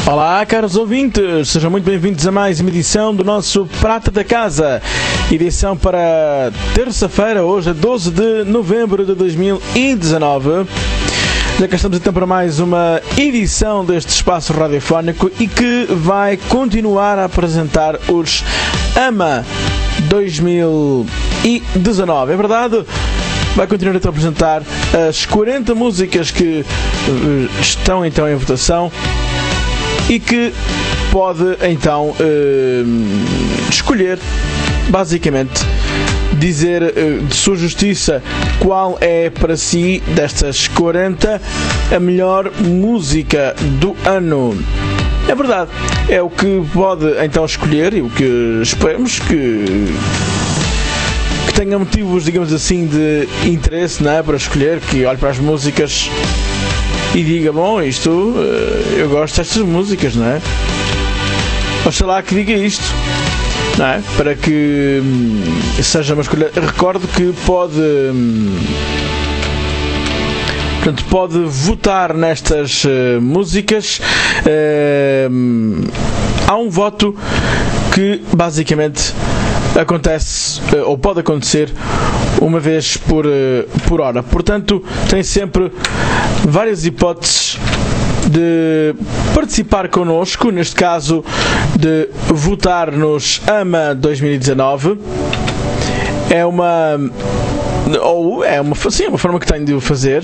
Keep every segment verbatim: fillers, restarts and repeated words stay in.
Olá, caros ouvintes, sejam muito bem-vindos a mais uma edição do nosso Prata da Casa, edição para terça-feira, hoje é doze de novembro de dois mil e dezanove. Já cá estamos então para mais uma edição deste espaço radiofónico e que vai continuar a apresentar os AMA dois mil e dezanove, é verdade? Vai continuar então a apresentar as quarenta músicas que estão então em votação e que pode então uh, escolher, basicamente, dizer uh, de sua justiça qual é para si, destas quarenta, a melhor música do ano. É verdade, é o que pode então escolher e o que esperamos que, que tenha motivos, digamos assim, de interesse, não é? Para escolher, que olhe para as músicas e diga, bom, isto, eu gosto destas músicas, não é? Oxalá que diga isto, não é? Para que hum, seja uma escolha. Recordo que pode hum, portanto, pode votar nestas uh, músicas. Uh, há um voto que basicamente acontece, uh, ou pode acontecer, uma vez por, uh, por hora. Portanto, tem sempre várias hipóteses de participar connosco, neste caso de votar nos AMA dois mil e dezanove. É uma ou é uma, sim, é uma forma que tenho de o fazer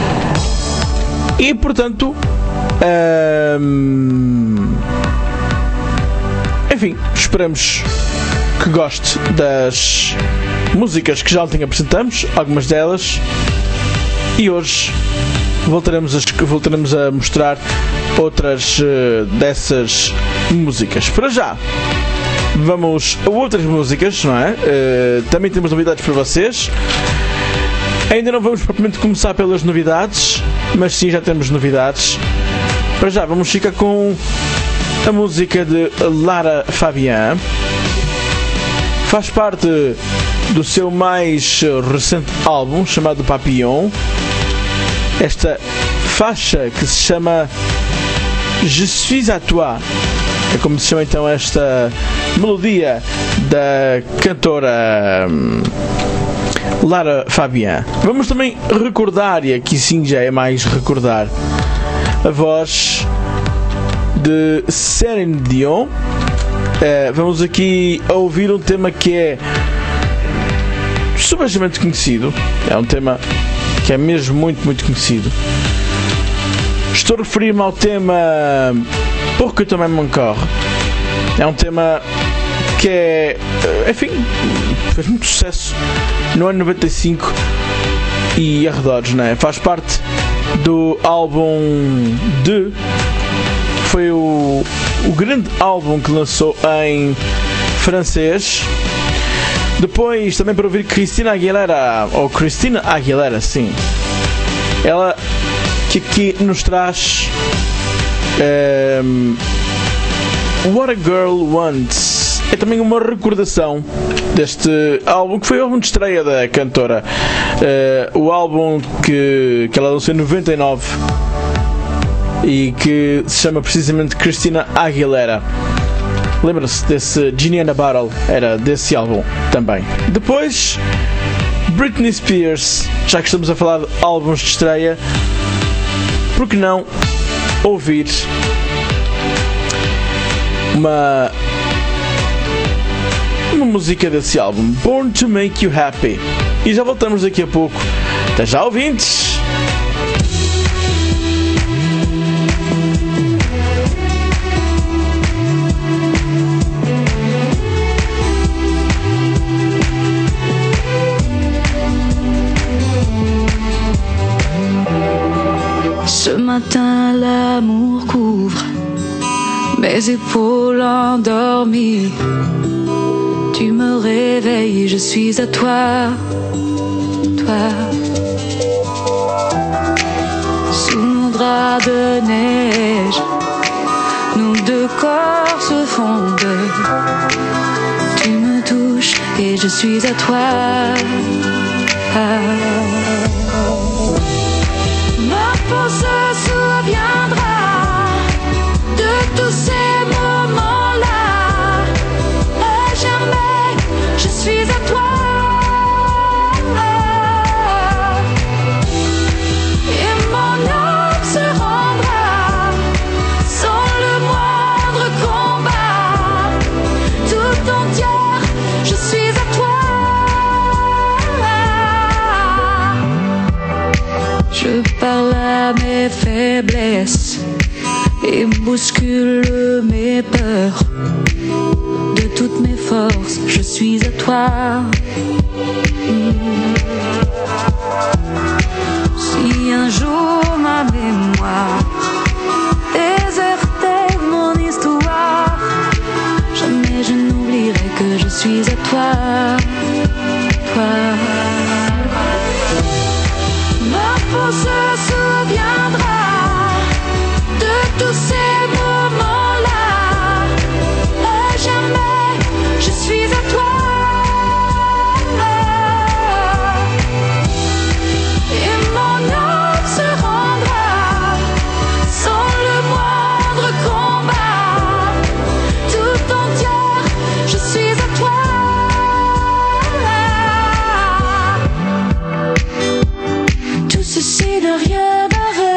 e, portanto, hum, enfim, esperamos que goste das músicas que já ontem apresentamos, algumas delas, e hoje voltaremos a, voltaremos a mostrar outras uh, dessas músicas. Para já, vamos a outras músicas, não é? Uh, também temos novidades para vocês. Ainda não vamos propriamente começar pelas novidades, mas sim, já temos novidades. Para já, vamos ficar com a música de Lara Fabian. Faz parte do seu mais recente álbum, chamado Papillon. Esta faixa que se chama Je suis à toi, é como se chama então esta melodia da cantora Lara Fabian. Vamos também recordar, e aqui sim já é mais recordar, a voz de Céline Dion. Uh, vamos aqui ouvir um tema que é subejamente conhecido, é um tema que é mesmo muito, muito conhecido. Estou a referir-me ao tema Porque também me encore. É um tema que é, enfim, fez muito sucesso no ano noventa e cinco e arredores, não é? Faz parte do álbum de... Foi o, o grande álbum que lançou em francês. Depois, também para ouvir Christina Aguilera, ou Christina Aguilera, sim. Ela que aqui nos traz um, What a Girl Wants. É também uma recordação deste álbum, que foi o álbum de estreia da cantora. Uh, o álbum que, que ela lançou em noventa e nove e que se chama precisamente Christina Aguilera. Lembra-se desse Genie and a Bottle? Era desse álbum também. Depois, Britney Spears. Já que estamos a falar de álbuns de estreia, por que não ouvir uma uma música desse álbum, Born to Make You Happy. E já voltamos daqui a pouco. Até já, ouvintes! Ce matin, l'amour couvre mes épaules endormies. Tu me réveilles, je suis à toi, toi. Sous nos draps de neige, nos deux corps se fondent. Tu me touches et je suis à toi. Ma peau se souviendra de tout. faiblesses et bouscule mes peurs. De toutes mes forces, je suis à toi. Si un jour ma mémoire désertait mon histoire, jamais je n'oublierai que je suis à toi, toi. Ma peau se souviendra de tous ces moments-là. À jamais, je suis à toi. Et mon âme se rendra sans le moindre combat. Tout entière, je suis à toi. Tout ceci n'a rien d'arrêt.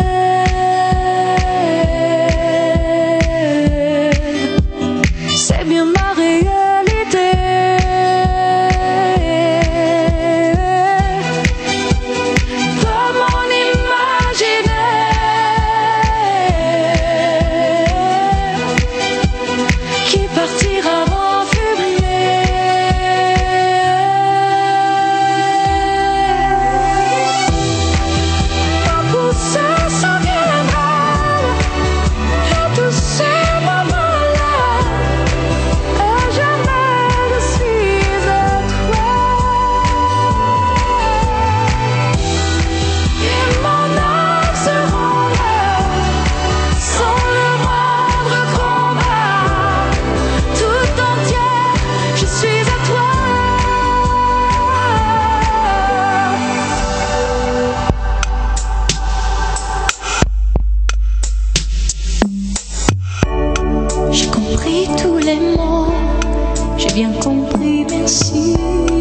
C'est bien ma réalité. Comment imaginer qui partira en fumée? Ma peau se souviendra de tous ces moments-là. À jamais je suis à toi. Et mon âme se rendra sans le moindre combat. Tout entière, je suis à toi. J'ai compris tous les mots, j'ai bien compris, merci.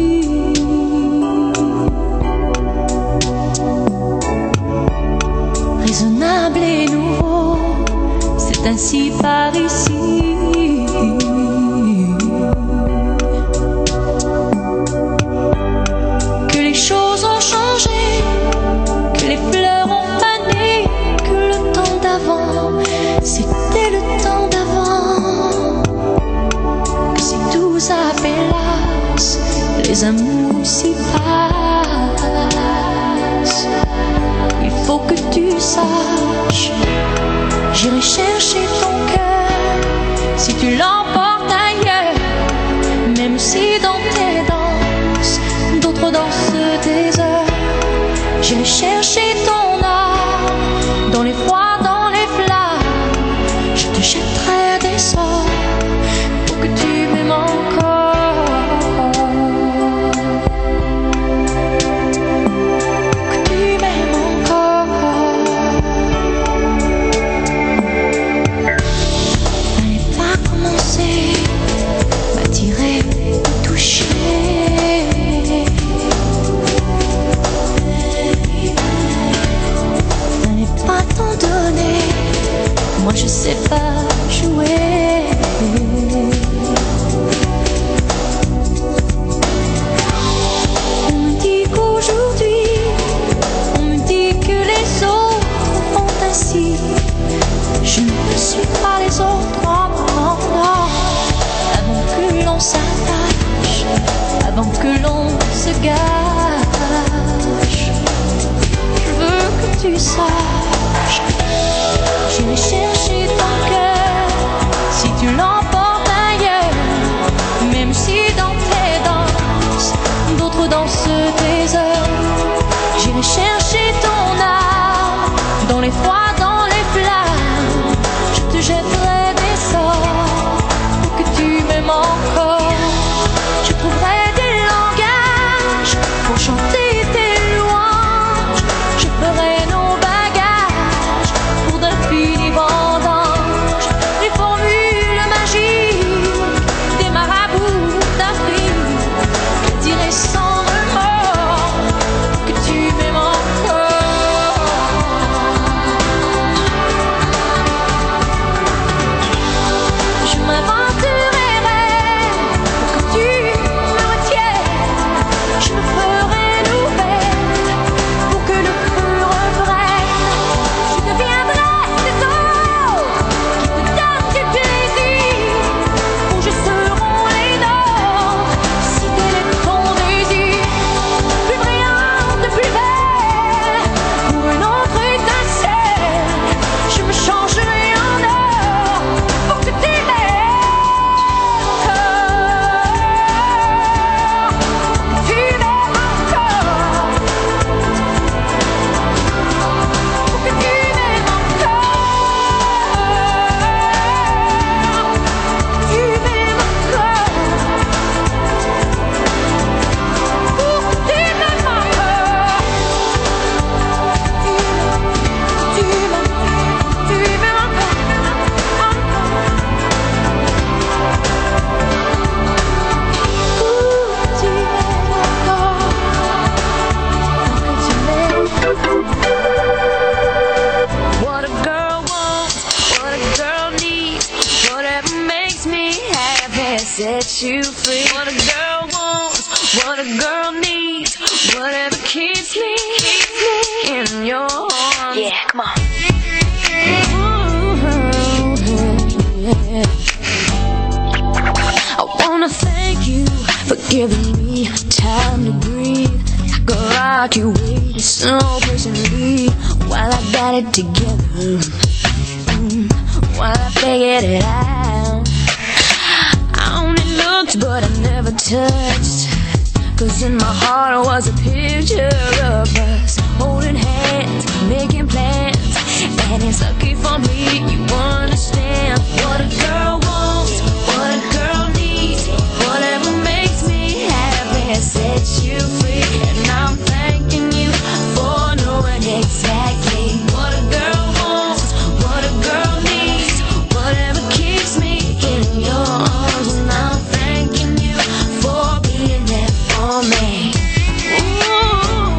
Raisonnable et nouveau, c'est ainsi par ici. Que les choses ont changé, que les fleurs ont fané, que le temps d'avant, c'était le temps d'avant. Que si tout s'appelasse, les amours s'y passent. Il faut que tu saches, j'irai chercher ton cœur si tu l'emportes ailleurs. Même si dans tes danses, d'autres dansent des heures. J'irai chercher ton âme dans les froids, dans les flammes. Je te jetterai des sorts pour que tu m'aimes encore. Que tu m'aimes encore. N'allez pas commencer, m'attirer, me toucher. N'allez pas t'en donner, moi je sais pas jouer. On me dit qu'aujourd'hui, on me dit que les autres font ainsi. Je ne suis pas les autres, non, non, non. Avant que l'on s'attache, avant que l'on se gâche, je veux que tu saches, j'irai chercher ton cœur si tu l'emportes ailleurs. Même si dans tes danses, d'autres dansent des heures. J'irai chercher ton âme dans les froids, dans les flammes. Je te jetterai des sorts pour que tu m'aimes encore. Je trouverai des langages pour chanter tes louanges. Je ferai nos bagages you free. What a girl wants, what a girl needs, whatever keeps me, keeps me in your arms. Yeah, come on. I wanna thank you for giving me time to breathe. I could rock you way so patiently while I got it together, mm, while I figured it out. I only looked but I never touched, 'cause in my heart was a picture of us holding hands, making plans. And it's lucky for me you understand what a girl wants, what a girl needs, whatever makes me happy sets you free. And I'm thanking you for knowing exactly what a girl wants, what a girl needs, whatever keeps me in your arms. And I'm thanking you for being there for me. Ooh,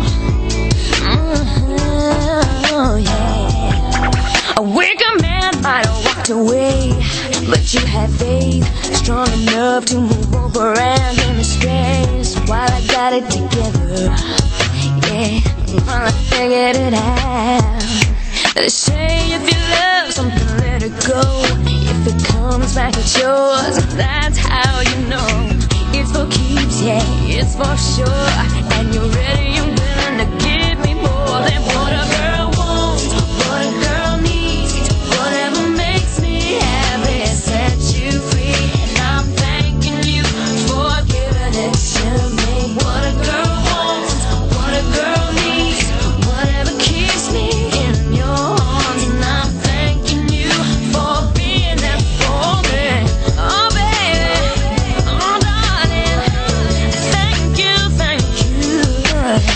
mm-hmm, yeah. A weaker man might have walked away, but you had faith strong enough to move over and give me space while I got it together. Yeah, while I figured it out. They say if you love something, let it go. If it comes back, it's yours. That's how you know it's for keeps. Yeah, it's for sure. And you're ready, you're willing to give me more than what a girl wants, what a girl needs, whatever makes me happy sets you free. And I'm thanking you for giving it to me. What a girl wants, what a girl needs, whatever keeps me in your arms. And I'm thanking you for being there for me. Oh baby, oh darling, thank you, thank you.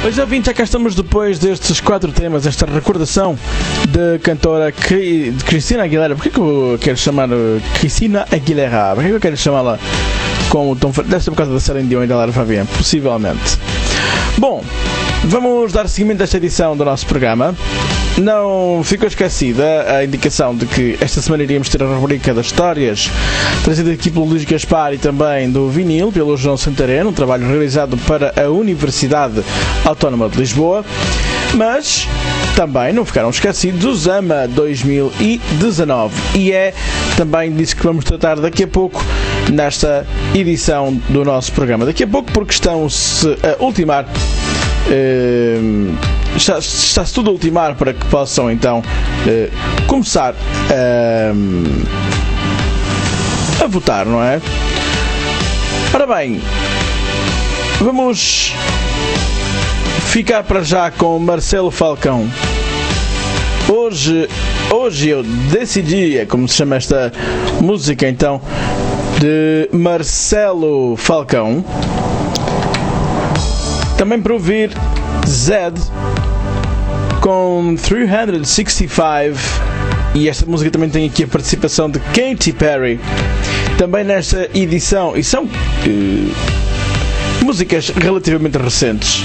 Pois ouvintes, já cá estamos depois destes quatro temas, esta recordação da cantora Cri- de Cristina Aguilera. Porquê que eu quero chamar Cristina Aguilera? Porquê que eu quero chamá-la com o tom... Deve ser por causa da Celine Dion e da Lara Fabian, possivelmente. Bom, vamos dar seguimento a esta edição do nosso programa. Não ficou esquecida a indicação de que esta semana iríamos ter a rubrica das histórias, trazida aqui pelo Luís Gaspar e também do vinil, pelo João Santareno, um trabalho realizado para a Universidade Autónoma de Lisboa. Mas também não ficaram esquecidos os AMA dois mil e dezanove, e é também disso que vamos tratar daqui a pouco nesta edição do nosso programa. Daqui a pouco, porque estão-se a ultimar... Uh, está, está-se tudo a ultimar para que possam então uh, começar uh, a votar, não é? Ora bem, vamos ficar para já com Marcelo Falcão. Hoje, hoje eu decidi, é como se chama esta música então, de Marcelo Falcão. Também para ouvir Zed com trezentos e sessenta e cinco, e esta música também tem aqui a participação de Katy Perry também nesta edição, e são uh, músicas relativamente recentes.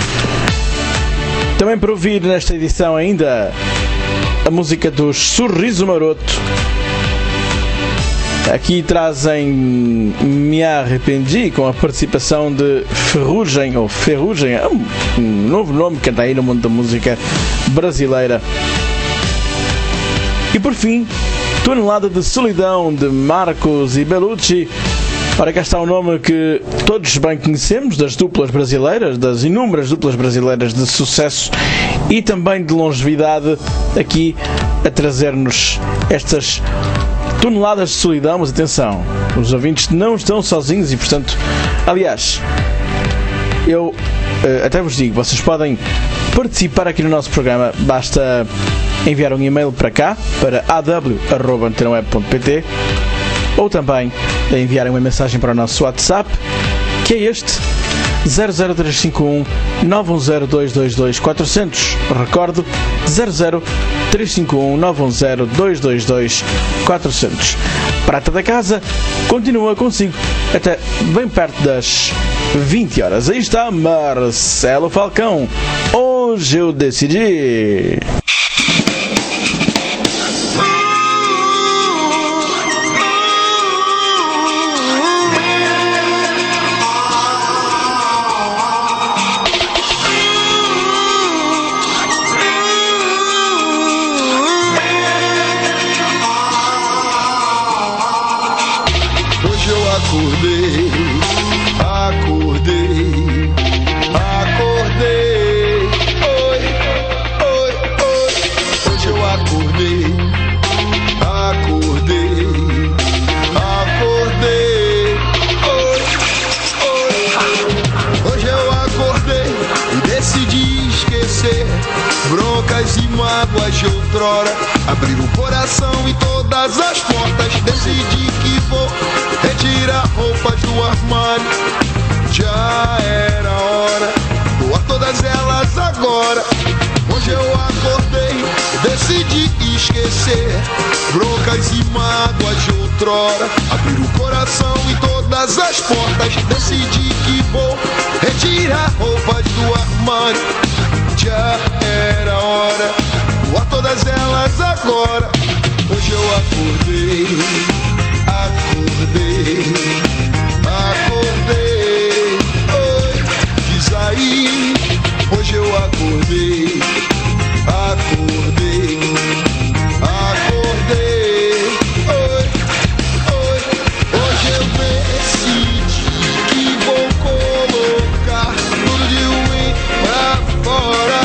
Também para ouvir nesta edição ainda a música dos Sorriso Maroto. Aqui trazem Me Arrependi, com a participação de Ferrugem, ou Ferrugem, é um, um novo nome que está aí no mundo da música brasileira. E por fim, Tonelada de Solidão, de Marcos e Bellucci. Ora, cá está o nome que todos bem conhecemos das duplas brasileiras, das inúmeras duplas brasileiras de sucesso e também de longevidade, aqui a trazer-nos estas toneladas de solidão. Mas atenção, os ouvintes não estão sozinhos e, portanto, aliás, eu uh, até vos digo, vocês podem participar aqui no nosso programa, basta enviar um e-mail para cá, para a w arroba antena web ponto p t, ou também enviarem uma mensagem para o nosso WhatsApp, que é este, zero zero três cinco um nove um zero dois dois dois quatro zero zero. Recordo, zero zero três cinco um nove um zero dois dois dois quatro zero zero. Prata da Casa continua consigo até bem perto das vinte horas. Aí está Marcelo Falcão. Hoje eu decidi. Broncas e mágoas de outrora, abrir o coração e todas as portas. Decidi que vou retirar roupas do armário. Já era hora, doar todas elas agora. Hoje eu acordei, decidi esquecer broncas e mágoas de outrora, abrir o coração e todas as portas. Decidi que vou retirar roupas do armário. Já era hora, doar todas elas agora. Hoje eu acordei, acordei, acordei. Oi, diz aí. Hoje eu acordei, acordei, acordei. Oi, oi. Hoje eu decidi que vou colocar tudo de ruim pra fora.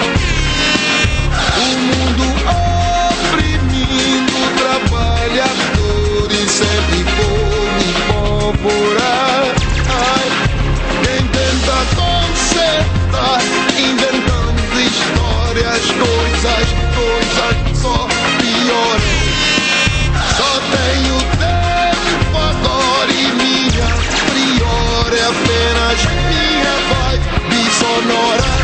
O mundo oprimindo trabalhadores, sempre fome, pólvora. Ai, quem tenta consertar, inventando histórias, coisas, coisas só pioram. Só tenho tempo agora e minha prior é apenas minha vibe sonora.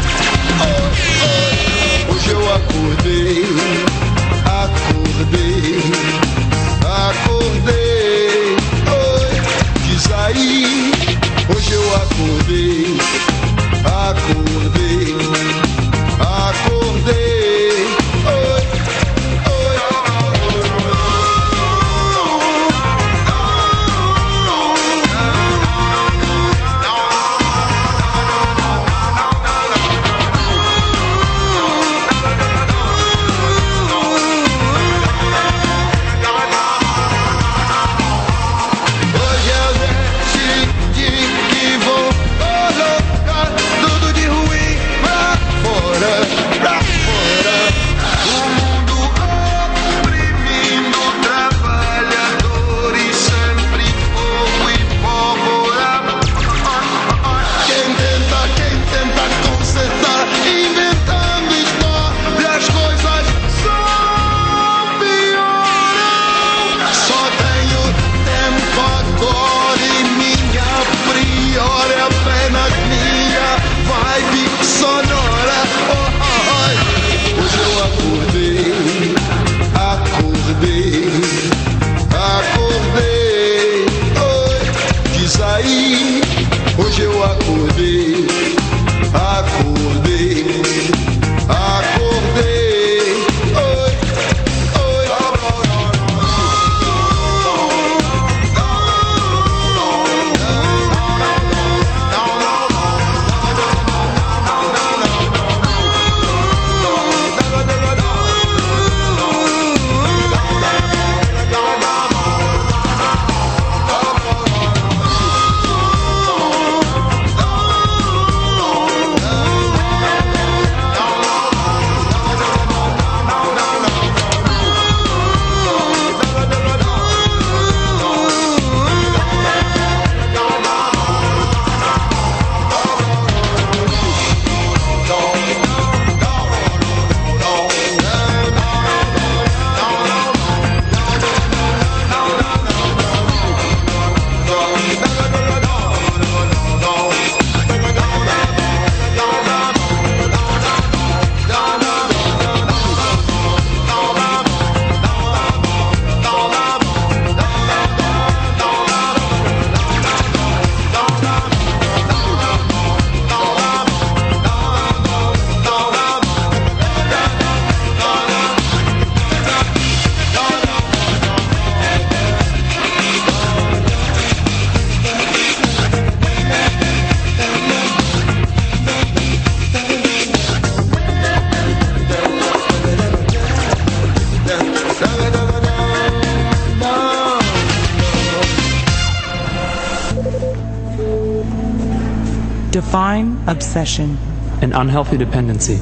define obsession. An unhealthy dependency.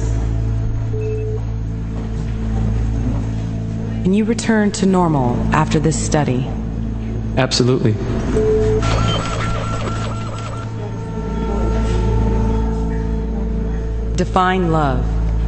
Can you return to normal after this study? Absolutely. Define love.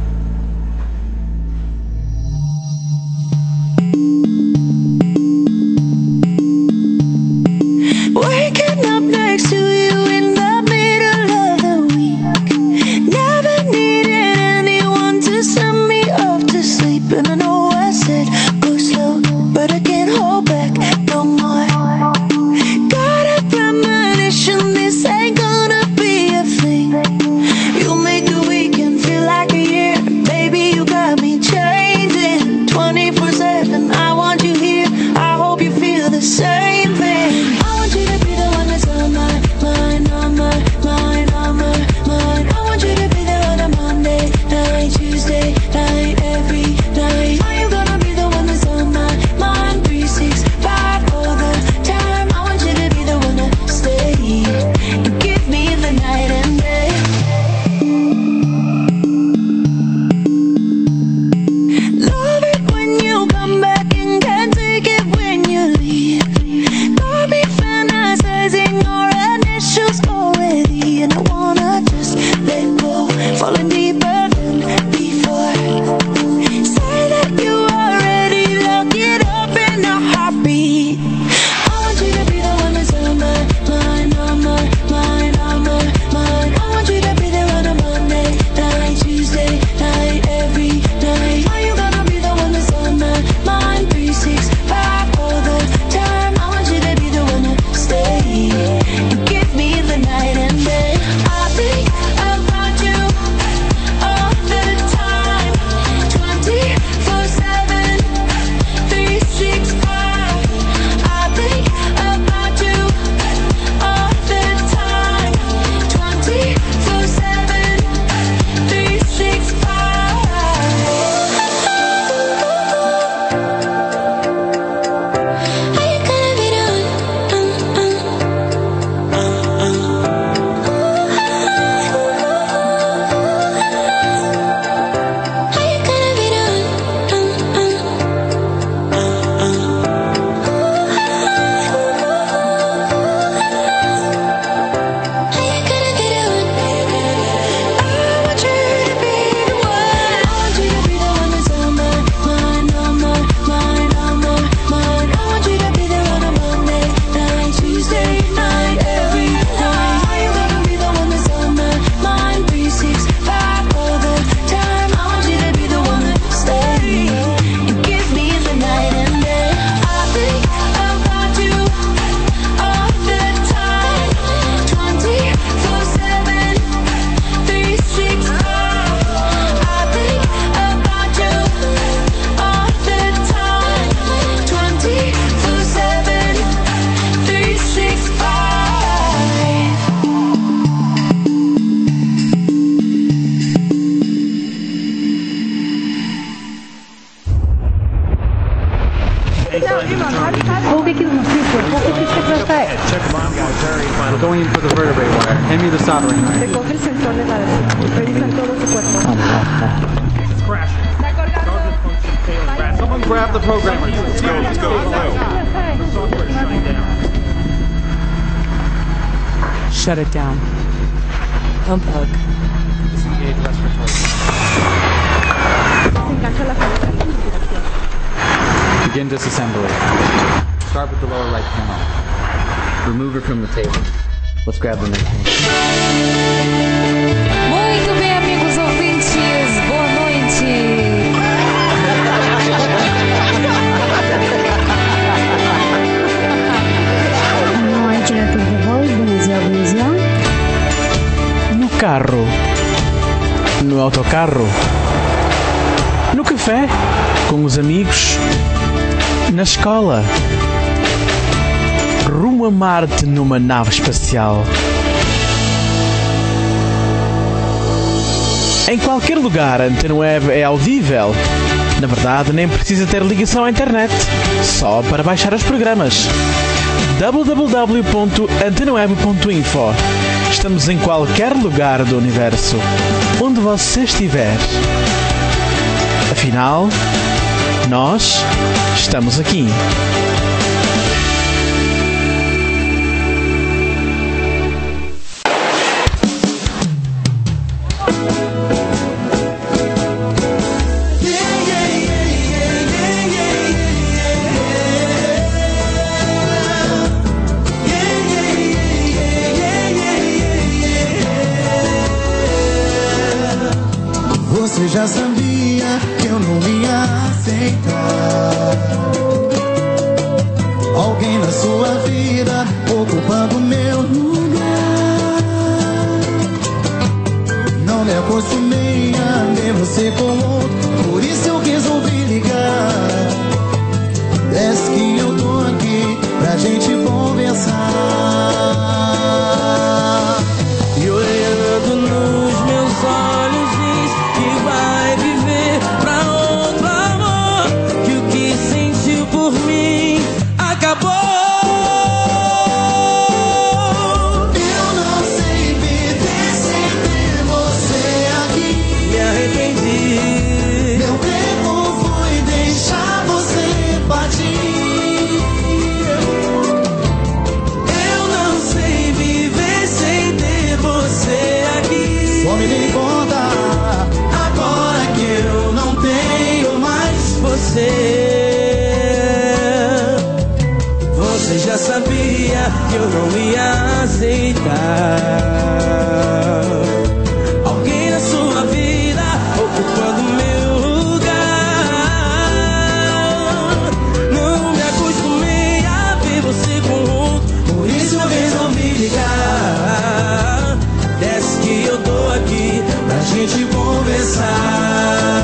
Waking up next to you in the middle of the week. Never needed anyone to send me off to sleep. And I know I said go slow, but I can't hold back no more. Got a premonition this ain't gonna be a thing. You make the weekend feel like a year. Baby, you got me changing twenty-four seven. I want you here. I hope you feel the same thing. I want you to be the one that's on my mind, on my mind, on my mind. I want you to be there on a Monday night, Tuesday night, every night. Are you gonna be the one that's on my mind, three six five all the time? I want you to be the one to stay and give me the night and day. Love it when you come back and can't take it when you leave. Got me fantasizing your initials already, and I wanna just let go, falling deeper than before. Say that you are ready, lock it up in a heartbeat. I want you to be the one that's on my mind, on my mind, on my mind. I want you to be there on a Monday night, Tuesday night, every night. Are you gonna be the one that's on my mind, three six five all the time? I want you to be the one to stay and give me the night and day. I think about you all the time, twenty-four seven, three six five. I think about you all the time, twenty-four seven, three six five. Are you gonna be the We're going in for the vertebrae wire. Hand me the soldering iron. Recoge el sensor de radiación. Revisa todo tu cuerpo. It's crashing. Guardian function failing. Brad, someone grab the programmer. Let's go, let's go, let's go. The software is shutting down. Shut it down. Unplug. Disengage respiratory. Desengancha la salida. Begin disassembly. Start with the lower right panel. Remove her from the table. Let's grab the next one. Muito bem, amigos ouvintes, boa noite. No carro, no autocarro, no café, com os amigos, na escola, rumo a Marte numa nave espacial. Em qualquer lugar, a Antena Web é audível. Na verdade, nem precisa ter ligação à internet, só para baixar os programas. w w w ponto antena web ponto info Estamos em qualquer lugar do universo, onde você estiver. Afinal, nós estamos aqui. Você já sabia que eu não ia aceitar alguém na sua vida ocupando meu lugar. Não me acostumei a ver você com outro, por isso eu resolvi ligar. Desce que eu tô aqui pra gente conversar. E olhando nos meus olhos diz que vai viver pra outro amor, que o que sentiu por mim acabou. Eu não sei viver sem ter você aqui. Me arrependi. Meu erro foi deixar você partir. Eu não sei viver sem ter você aqui. Só me dei conta agora que eu não tenho mais Você, você já sabia que eu não ia aceitar alguém na sua vida ocupando meu lugar. Não me acostumei a ver você com outro, por isso eu resolvi ligar. Desce que eu tô aqui pra gente conversar.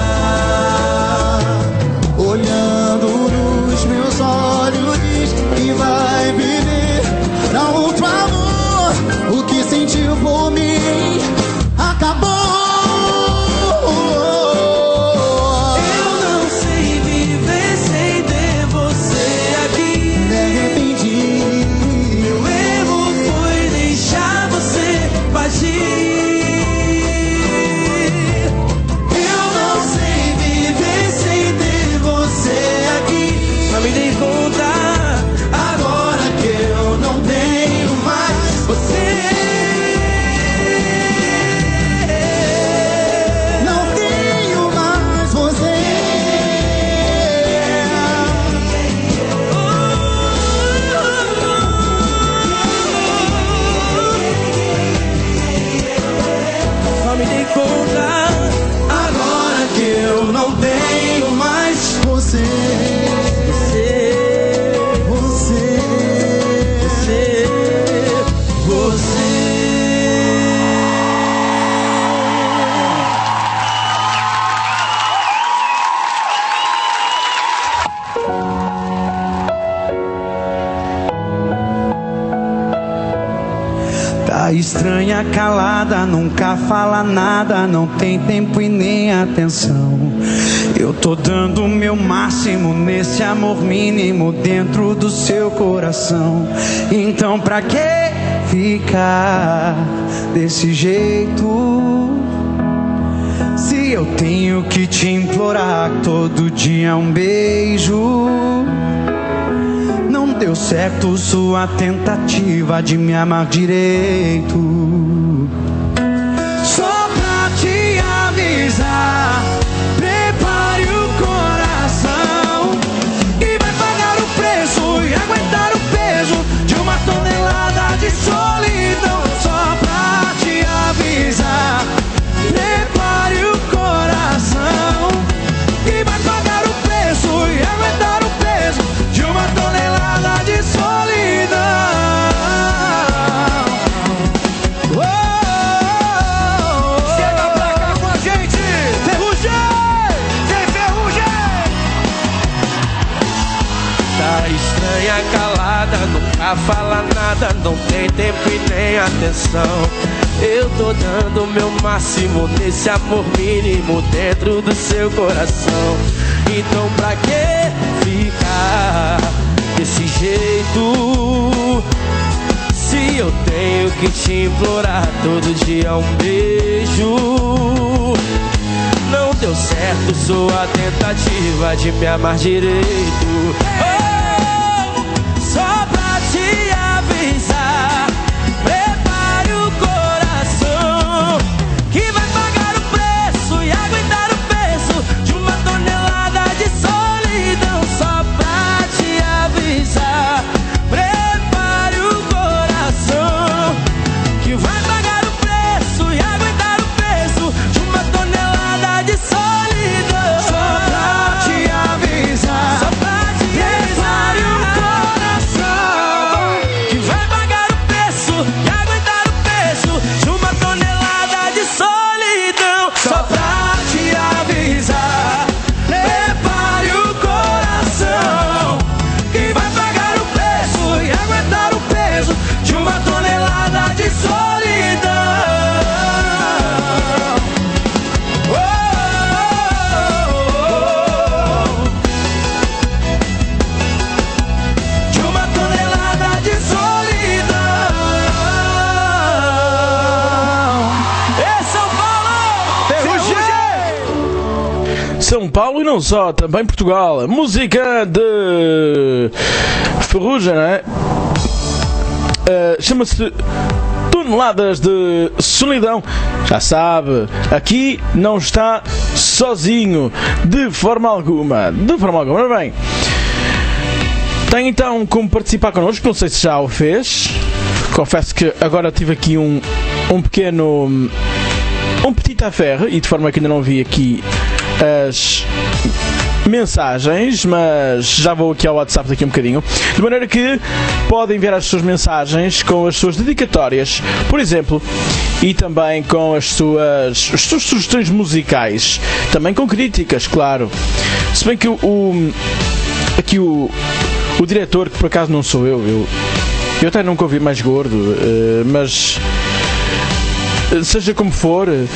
Olhando nos meus olhos diz que vai viver pra outro amor. O que sentiu por mim acabou. Eu não sei viver sem ter você aqui. Me arrependi. Meu erro foi deixar você partir. Eu não sei viver sem ter você aqui. Só me dei conta agora que eu não tenho mais você. Não tenho mais você. Só me dei conta agora que eu não tenho mais Você, você, você. você, você. Tá estranha, calada, nunca fala nada, não tem tempo e nem atenção. Eu tô dando o meu máximo nesse amor mínimo dentro do seu coração. Então pra que ficar desse jeito? Se eu tenho que te implorar todo dia um beijo. Não deu certo sua tentativa de me amar direito. Só pra te avisar, prepare o coração e vai pagar o preço e aguentar o peso de uma tonelada de solidão. Só pra te avisar, prepare o coração e vai pagar o preço e aguentar o peso de uma tonelada de solidão. Oh, oh, oh. Chega pra cá com a gente, Ferrugem! Vem, Ferrugem! Tá estranha, calada, nunca fala nada, não tem tempo e nem atenção. Eu tô dando o meu máximo nesse amor mínimo dentro do seu coração. Então pra que ficar desse jeito? Se eu tenho que te implorar todo dia um beijo, não deu certo sua tentativa de me amar direito. Oh, só pra te avisar, prepare o coração, que vai pagar o preço e aguentar o peso de uma tonelada de solidão. Só pra te avisar, prepare o coração, que vai pagar o preço e aguentar o peso de uma tonelada de solidão. Só pra te avisar, só pra te prepare o coração, que vai pagar o preço e aguentar o peso de uma tonelada de solidão. Só pra te avisar, prepare o coração, que vai pagar o preço e aguentar o peso de uma tonelada de solidão. Oh, oh, oh. De uma tonelada de solidão. Ê, São Paulo! Ferrugem! São Paulo e não só, também Portugal. Música de Ferrugem, não é? Uh, chama-se Toneladas de Solidão. Já sabe, aqui não está sozinho, de forma alguma. De forma alguma, ora bem. Tem então como participar connosco, não sei se já o fez. Confesso que agora tive aqui um, um pequeno... um petit affaire, e de forma que ainda não vi aqui as mensagens, mas já vou aqui ao WhatsApp daqui um bocadinho, de maneira que podem enviar as suas mensagens com as suas dedicatórias, por exemplo, e também com as suas, as suas sugestões musicais, também com críticas, claro. Se bem que o, o aqui o, o diretor, que por acaso não sou eu, eu, eu até nunca ouvi Mais Gordo, uh, mas seja como for, uh,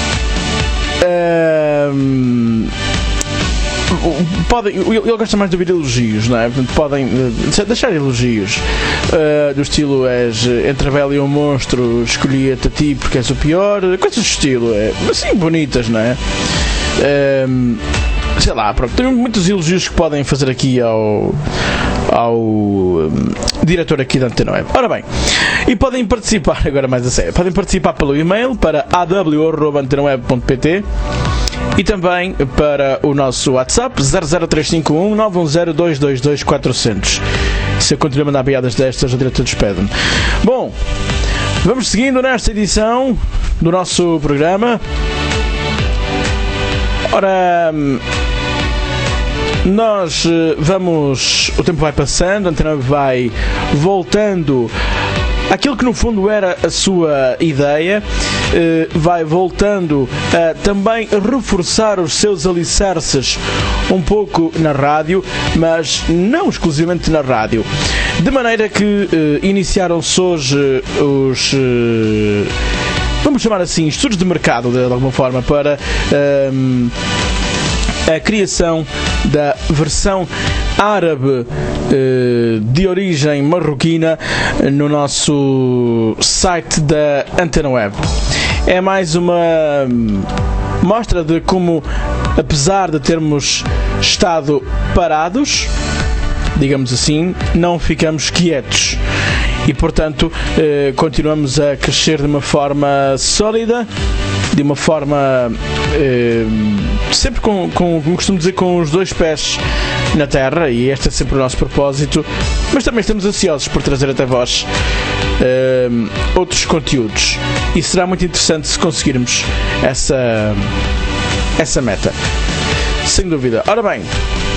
podem, ele gosta mais de ouvir elogios, não é? Portanto, podem uh, deixar elogios uh, do estilo: és entre a Bela e o Monstro, escolhi-te a ti porque és o pior, coisas do estilo, é, assim, bonitas, não é? Uh, sei lá, pronto, tem muitos elogios que podem fazer aqui ao ao um, diretor aqui da Antena Web. Ora bem, e podem participar, agora mais a sério, podem participar pelo e-mail para a w arroba antena web ponto p t e também para o nosso WhatsApp zero zero três cinco um nove um zero dois dois dois quatro zero zero. Se eu continuar a mandar piadas destas, o diretor despede-me. Bom, vamos seguindo nesta edição do nosso programa. Ora, nós vamos... o tempo vai passando, a Antena vai voltando aquilo que no fundo era a sua ideia, vai voltando a também reforçar os seus alicerces um pouco na rádio, mas não exclusivamente na rádio. De maneira que iniciaram-se hoje os... vamos chamar assim, estudos de mercado, de alguma forma, para um, a criação da versão árabe uh, de origem marroquina no nosso site da Antena Web. É mais uma mostra de como, apesar de termos estado parados, digamos assim, não ficamos quietos. E, portanto, eh, continuamos a crescer de uma forma sólida, de uma forma eh, sempre com, com, como costumo dizer, com os dois pés na terra, e este é sempre o nosso propósito, mas também estamos ansiosos por trazer até vós eh, outros conteúdos, e será muito interessante se conseguirmos essa, essa meta, sem dúvida. Ora bem,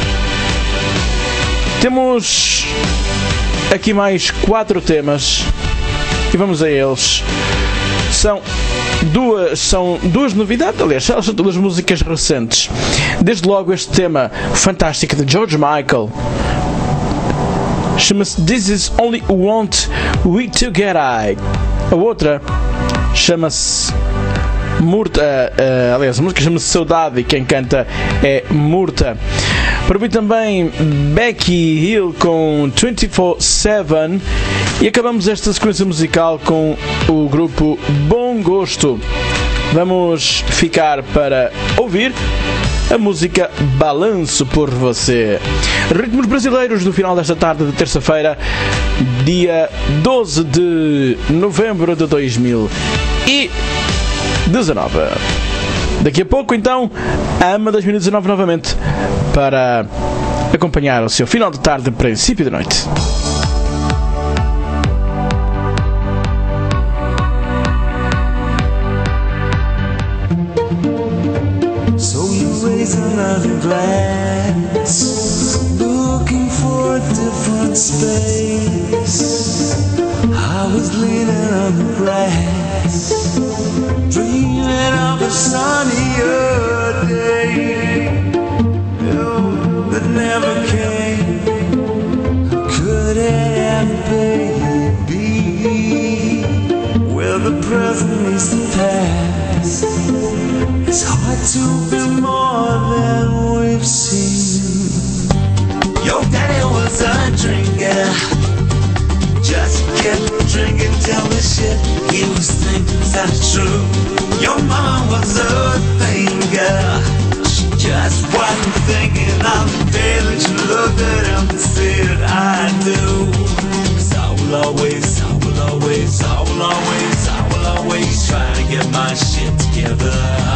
temos aqui mais quatro temas e vamos a eles. São duas, são duas novidades, aliás, são duas músicas recentes. Desde logo este tema fantástico de George Michael, chama-se This Is Only Want We To Get High. A outra chama-se Murta, uh, aliás, a música chama-se Saudade e quem canta é Murta. Para mim também Becky Hill com vinte e quatro sete. E acabamos esta sequência musical com o grupo Bom Gosto. Vamos ficar para ouvir a música Balanço por Você. Ritmos brasileiros do final desta tarde de terça-feira, dia doze de novembro de dois mil e dezenove. Daqui a pouco, então, a AMA dois mil e dezenove novamente para acompanhar o seu final de tarde, princípio de noite. Another glass, looking for a different space. I was leaning on the grass, dreaming of a sunnier day, oh, that never came. Could it ever be where the present meets the past? It's hard to be more than we've seen. Your daddy was a drinker, just kept drinking till the shit he was thinking sounded true. Your mama was a thinker, she just wasn't thinking of the day that you looked at him and said, I do. 'Cause I will always, I will always, I will always, I will always try to get my shit together.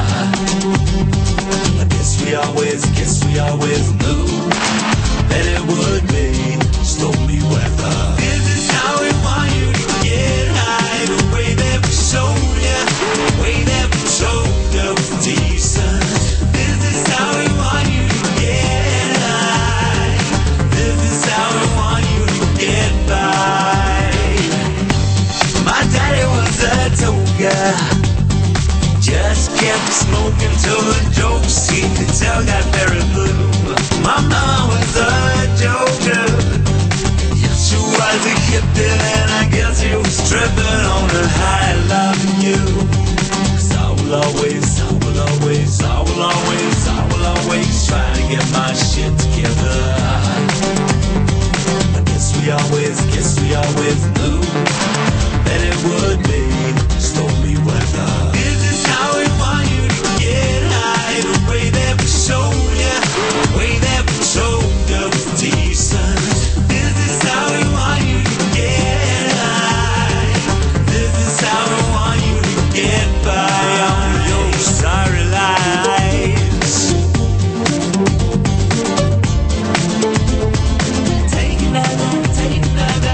I guess we always, guess we always knew that it would be stormy weather. This is how we want you to get high, the way that we showed you, the way that we showed you was decent. This is how we want you to get high. This is how we want you to get by. My daddy was a toga, just kept smoking till the jokes he could tell got very blue. My mom was a joker, yes she was a hippie, and I guess he was tripping on a high loving you. 'Cause I will always, I will always, I will always, I will always try to get my shit together. I guess we always, guess we always knew that it would be stormy weather. How we want you to get high, the way that we showed you, the way that we showed you was decent. This is how we want you to get high. This is how we want you to get by on your sorry lies. Take another, take another.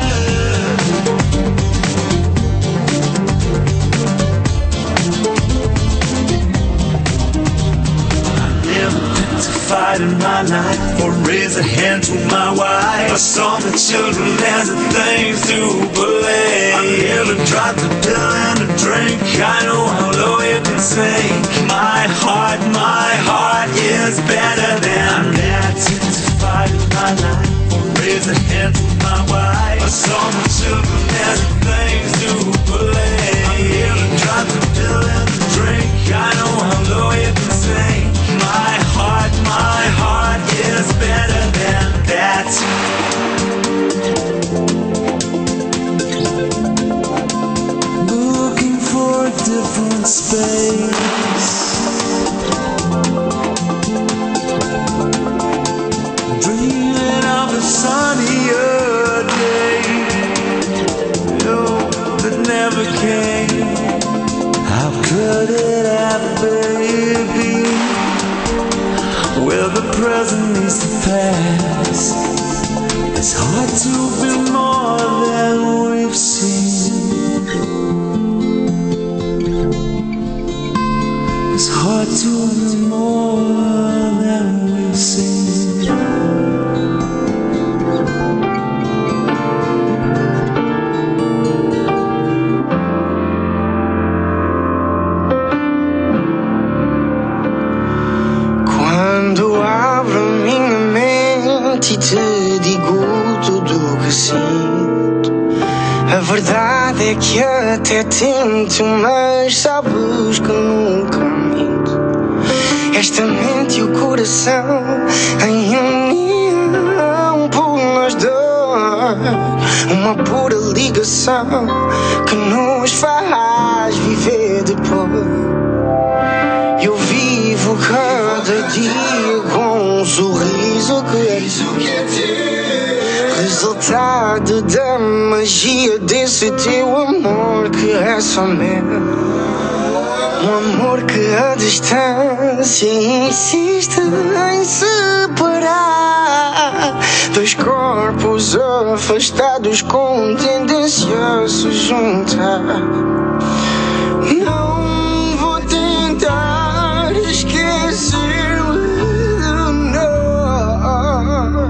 Fight in my life or raise a hand to my wife. I saw the children as the things to believe. I never dropped a pill and a drink. I know how low you can sink. My heart, my heart is better than that. To fight in my life or raise a hand to my wife. I saw the children as the things to believe. I never dropped a pill and a drink. I know how low you can sink. My heart, my heart is better than that. Looking for a different space, dreaming of a sunnier day, oh, that never came. How could it ever be where the present meets the past? It's hard to be more than we've seen. It's hard to be more than we've seen. Quando abro minha mente e te digo tudo o que sinto, a verdade é que até tento, mas sabes que nunca minto. Esta mente e o coração em união uma pura ligação que nos faz viver depois. Eu vivo cada dia com um sorriso que é resultado da magia desse teu amor que é só meu. Um amor que a distância insiste em separar dois corpos afastados com tendência a se juntar. Não vou tentar esquecer, não.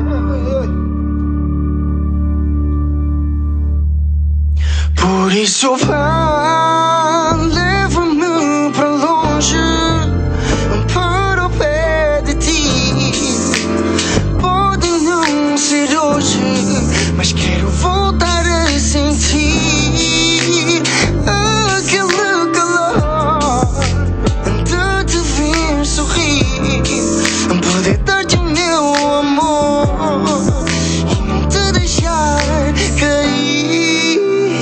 Por isso vá, leva-me para longe, para o pé de ti. Pode não ser hoje, mas quero voltar a sentir aquele calor de te ver sorrir, poder dar-te o meu amor e não te deixar cair.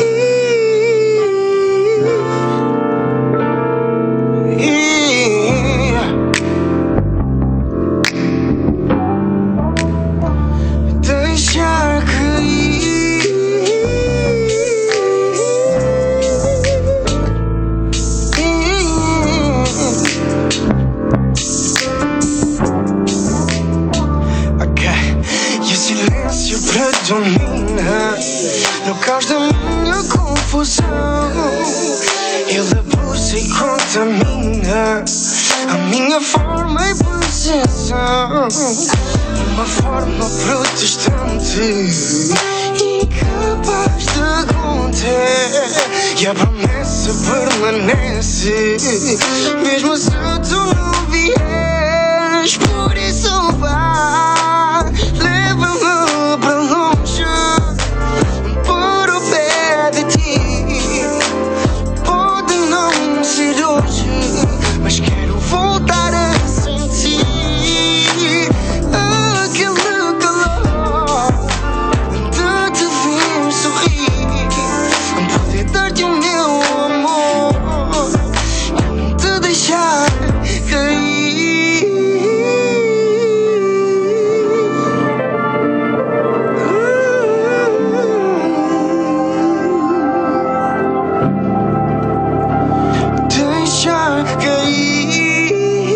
Deixar cair. Ok, e o silêncio predomina no caos da minha confusão. Ele abusa e contamina a minha forma e percepção. Uma forma protestante, incapaz de conter, e a promessa permanece, mesmo se tu não vieres. Por isso vá, leva-me para longe, por o pé de ti. Pode não ser hoje, mas quero voltar a sentir aquele calor de te ver sorrir, poder dar-te o meu amor e não te deixar cair. Deixar cair.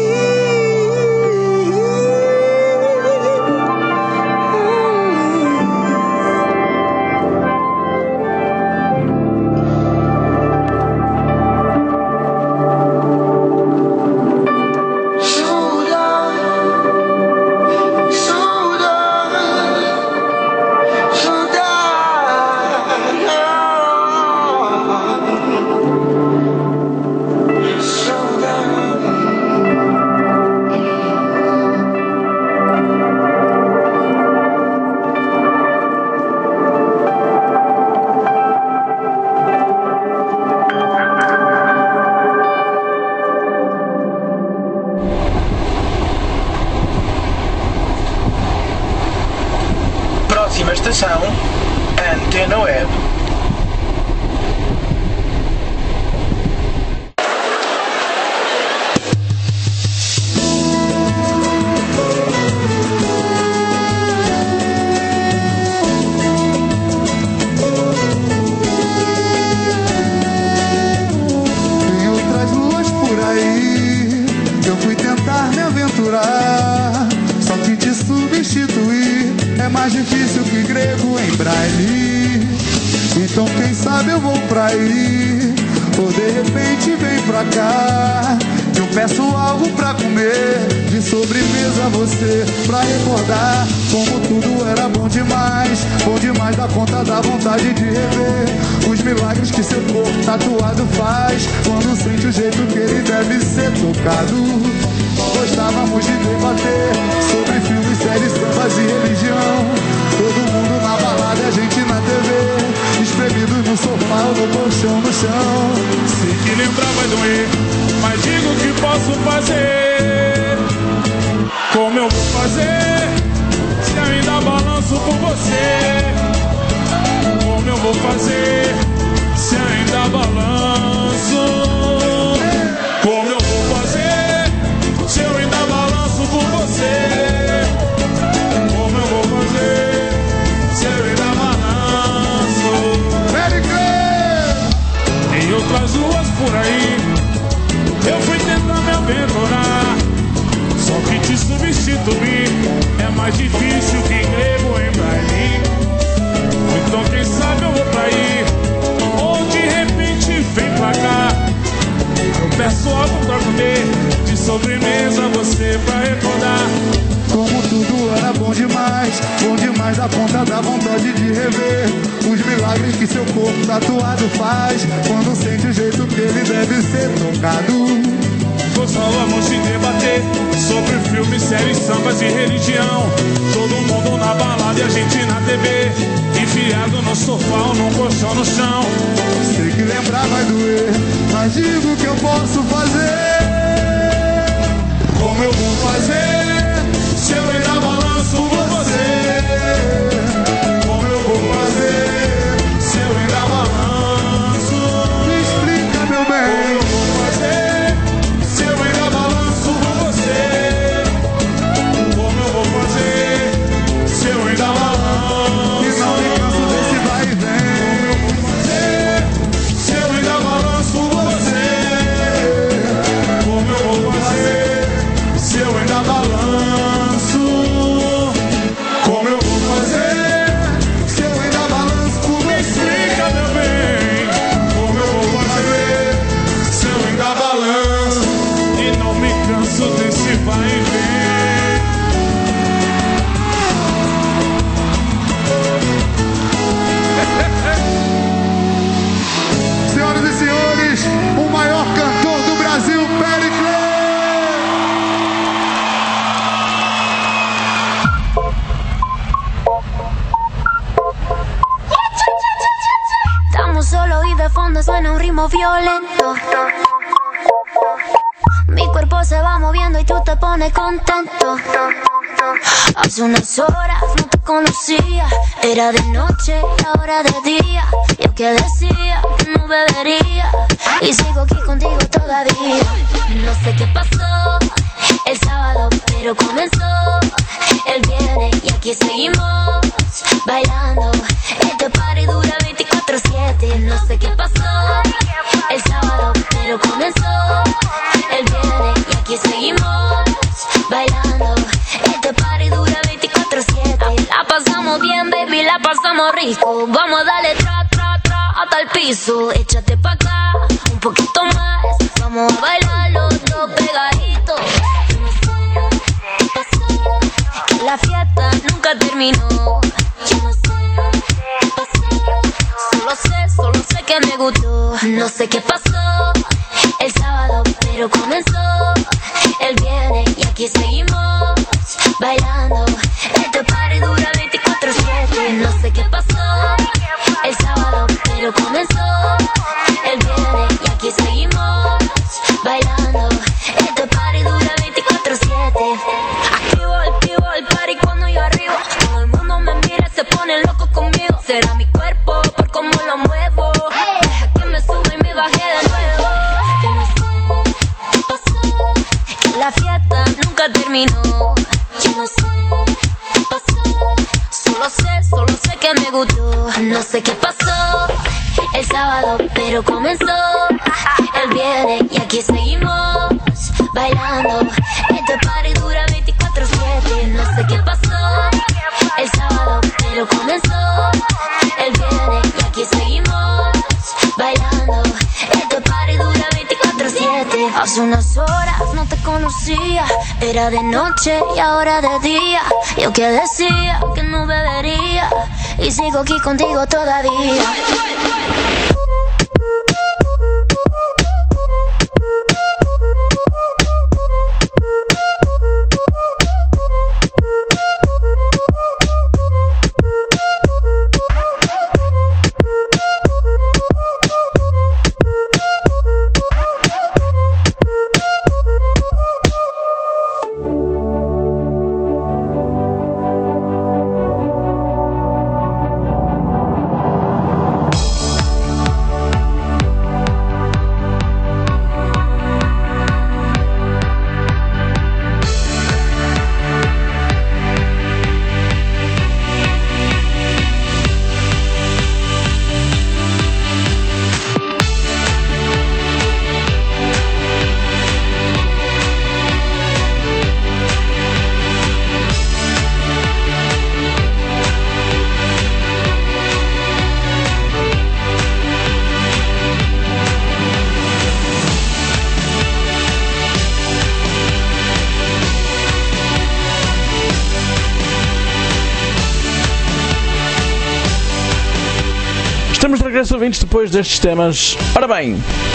Próxima estação, Antena Web. Tem outras luas por aí, eu fui tentar me aventurar, só que te substituir é mais difícil que grego em braille. Então quem sabe eu vou pra aí, ou de repente vem pra cá. Eu peço algo pra comer, de sobremesa a você, pra recordar como tudo era bom demais. Bom demais da conta da vontade de rever os milagres que seu corpo tatuado faz, quando sente o jeito que ele deve ser tocado. Gostávamos de debater sobre filmes, séries, sambas e religião. Todo mundo na balada e a gente na T V, espremidos no sofá ou no colchão no chão. Sei que lembrar vai doer, mas digo que posso fazer. Como eu vou fazer se ainda balanço por você? Como eu vou fazer se ainda balanço? Como eu vou fazer se eu ainda balanço por você? Como eu vou fazer se eu ainda balanço? Em outras ruas por aí eu fui tentar me aventurar, só que te substituir é mais difícil que grego em braille. Então quem sabe eu vou pra aí, ou de repente vem pra cá. Eu peço algo pra comer, de sobremesa você pra recordar. Como tudo era bom demais, bom demais a ponta da vontade de rever os milagres que seu corpo tatuado faz, quando sente o jeito que ele deve ser tocado. Gostávamos de debater sobre filmes, séries, sambas e religião. Todo mundo na balada e a gente na T V, enfiado no sofá ou num colchão no chão. Sei que lembrar vai doer, mas digo que eu posso fazer. Como eu vou fazer se eu ainda balanço por você? Como eu vou fazer se eu ainda balanço? Me explica, meu bem. Como eu vou fazer se eu ainda balanço por você? Como eu vou fazer se eu ainda balanço? E não me canso desse vai e vem. Como eu vou fazer se eu ainda balanço por você? Como eu vou fazer se eu ainda balanço? Como eu vou fazer se eu ainda balanço por Me explica, meu bem. Como eu vou fazer se eu ainda balanço? E não me canso desse vai e vem. Senhoras e senhores, o maior cantor do Brasil, Pericles! Estamos solo y de fondo suena un ritmo violento. Mi cuerpo se va moviendo y tú te pones contento. Hace unas horas no te conocía, era de noche y ahora de día. Yo que decía que no bebería y sigo aquí contigo todavía. No sé qué pasó el sábado, pero comenzó el viernes y aquí seguimos bailando. Este party dura veinticuatro siete. No sé qué pasó el sábado, pero comenzó el viernes y aquí seguimos bailando. Este party dura veinticuatro siete. La pasamos bien, baby, la pasamos rico. Vamos a darle tra, tra, tra hasta el piso. Échate pa' acá, un poquito más. Vamos a bailar los dos pegaditos. ¿Qué pasó? La fiesta nunca terminó. Yo no sé qué pasó. Solo sé, solo sé que me gustó. No sé qué pasó el sábado, pero comenzó el viernes y aquí seguimos bailando. Este party dura veinticuatro siete. No sé qué pasó el sábado, pero comenzó el viernes y aquí seguimos bailando. Este party dura veinticuatro siete. Activo, activo el party cuando yo arriba. Todo el mundo me mira y se pone loco conmigo. Será mi cuerpo por cómo lo muevo. Deja que me suba y me baje de nuevo. Yo no sé qué pasó, la fiesta nunca terminó. Yo no sé qué pasó, solo sé, solo sé que me gustó. No sé qué pasó el sábado, pero comenzó el viernes y aquí seguimos bailando. Este party dura veinticuatro siete. No sé qué pasó el sábado, pero comenzó el viernes y aquí seguimos bailando. Este party dura veinticuatro siete. Hace unas horas no te conocía, era de noche y ahora de día. Yo que decía que no bebería y sigo aquí contigo todavía. Estamos de regresso, ouvintes, depois destes temas. Ora bem,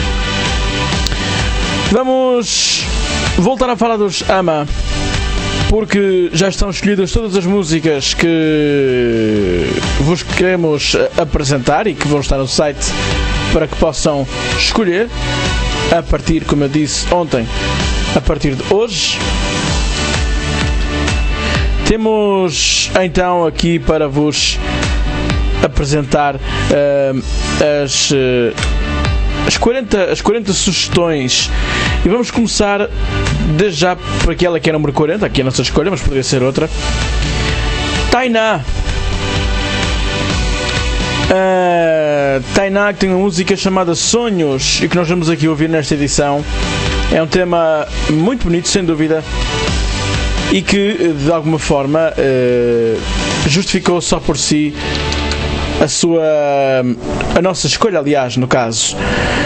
vamos voltar a falar dos AMA, porque já estão escolhidas todas as músicas que vos queremos apresentar e que vão estar no site para que possam escolher a partir, como eu disse ontem, a partir de hoje. Temos então aqui para vos apresentar uh, as, uh, as, quarenta, as quarenta sugestões, e vamos começar desde já por aquela que é número quarenta, aqui é a nossa escolha, mas poderia ser outra. Tainá. Uh, Tainá, que tem uma música chamada Sonhos e que nós vamos aqui ouvir nesta edição. É um tema muito bonito, sem dúvida, e que de alguma forma uh, justificou só por si a sua a nossa escolha, aliás, no caso.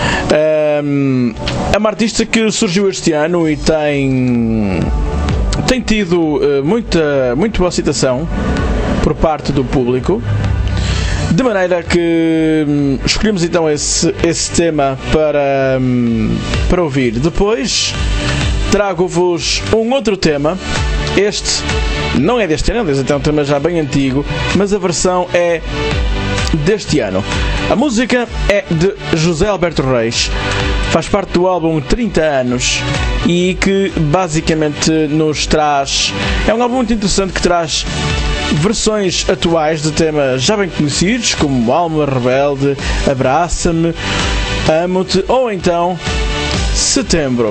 Um, é uma artista que surgiu este ano e tem tem tido uh, muita, muito boa aceitação por parte do público, de maneira que um, escolhemos então esse, esse tema para, um, para ouvir. Depois trago-vos um outro tema. Este não é deste ano, é um tema já bem antigo, mas a versão é deste ano. A música é de José Alberto Reis, faz parte do álbum trinta anos e que basicamente nos traz, é um álbum muito interessante que traz versões atuais de temas já bem conhecidos, como Alma Rebelde, Abraça-me, Amo-te ou então Setembro.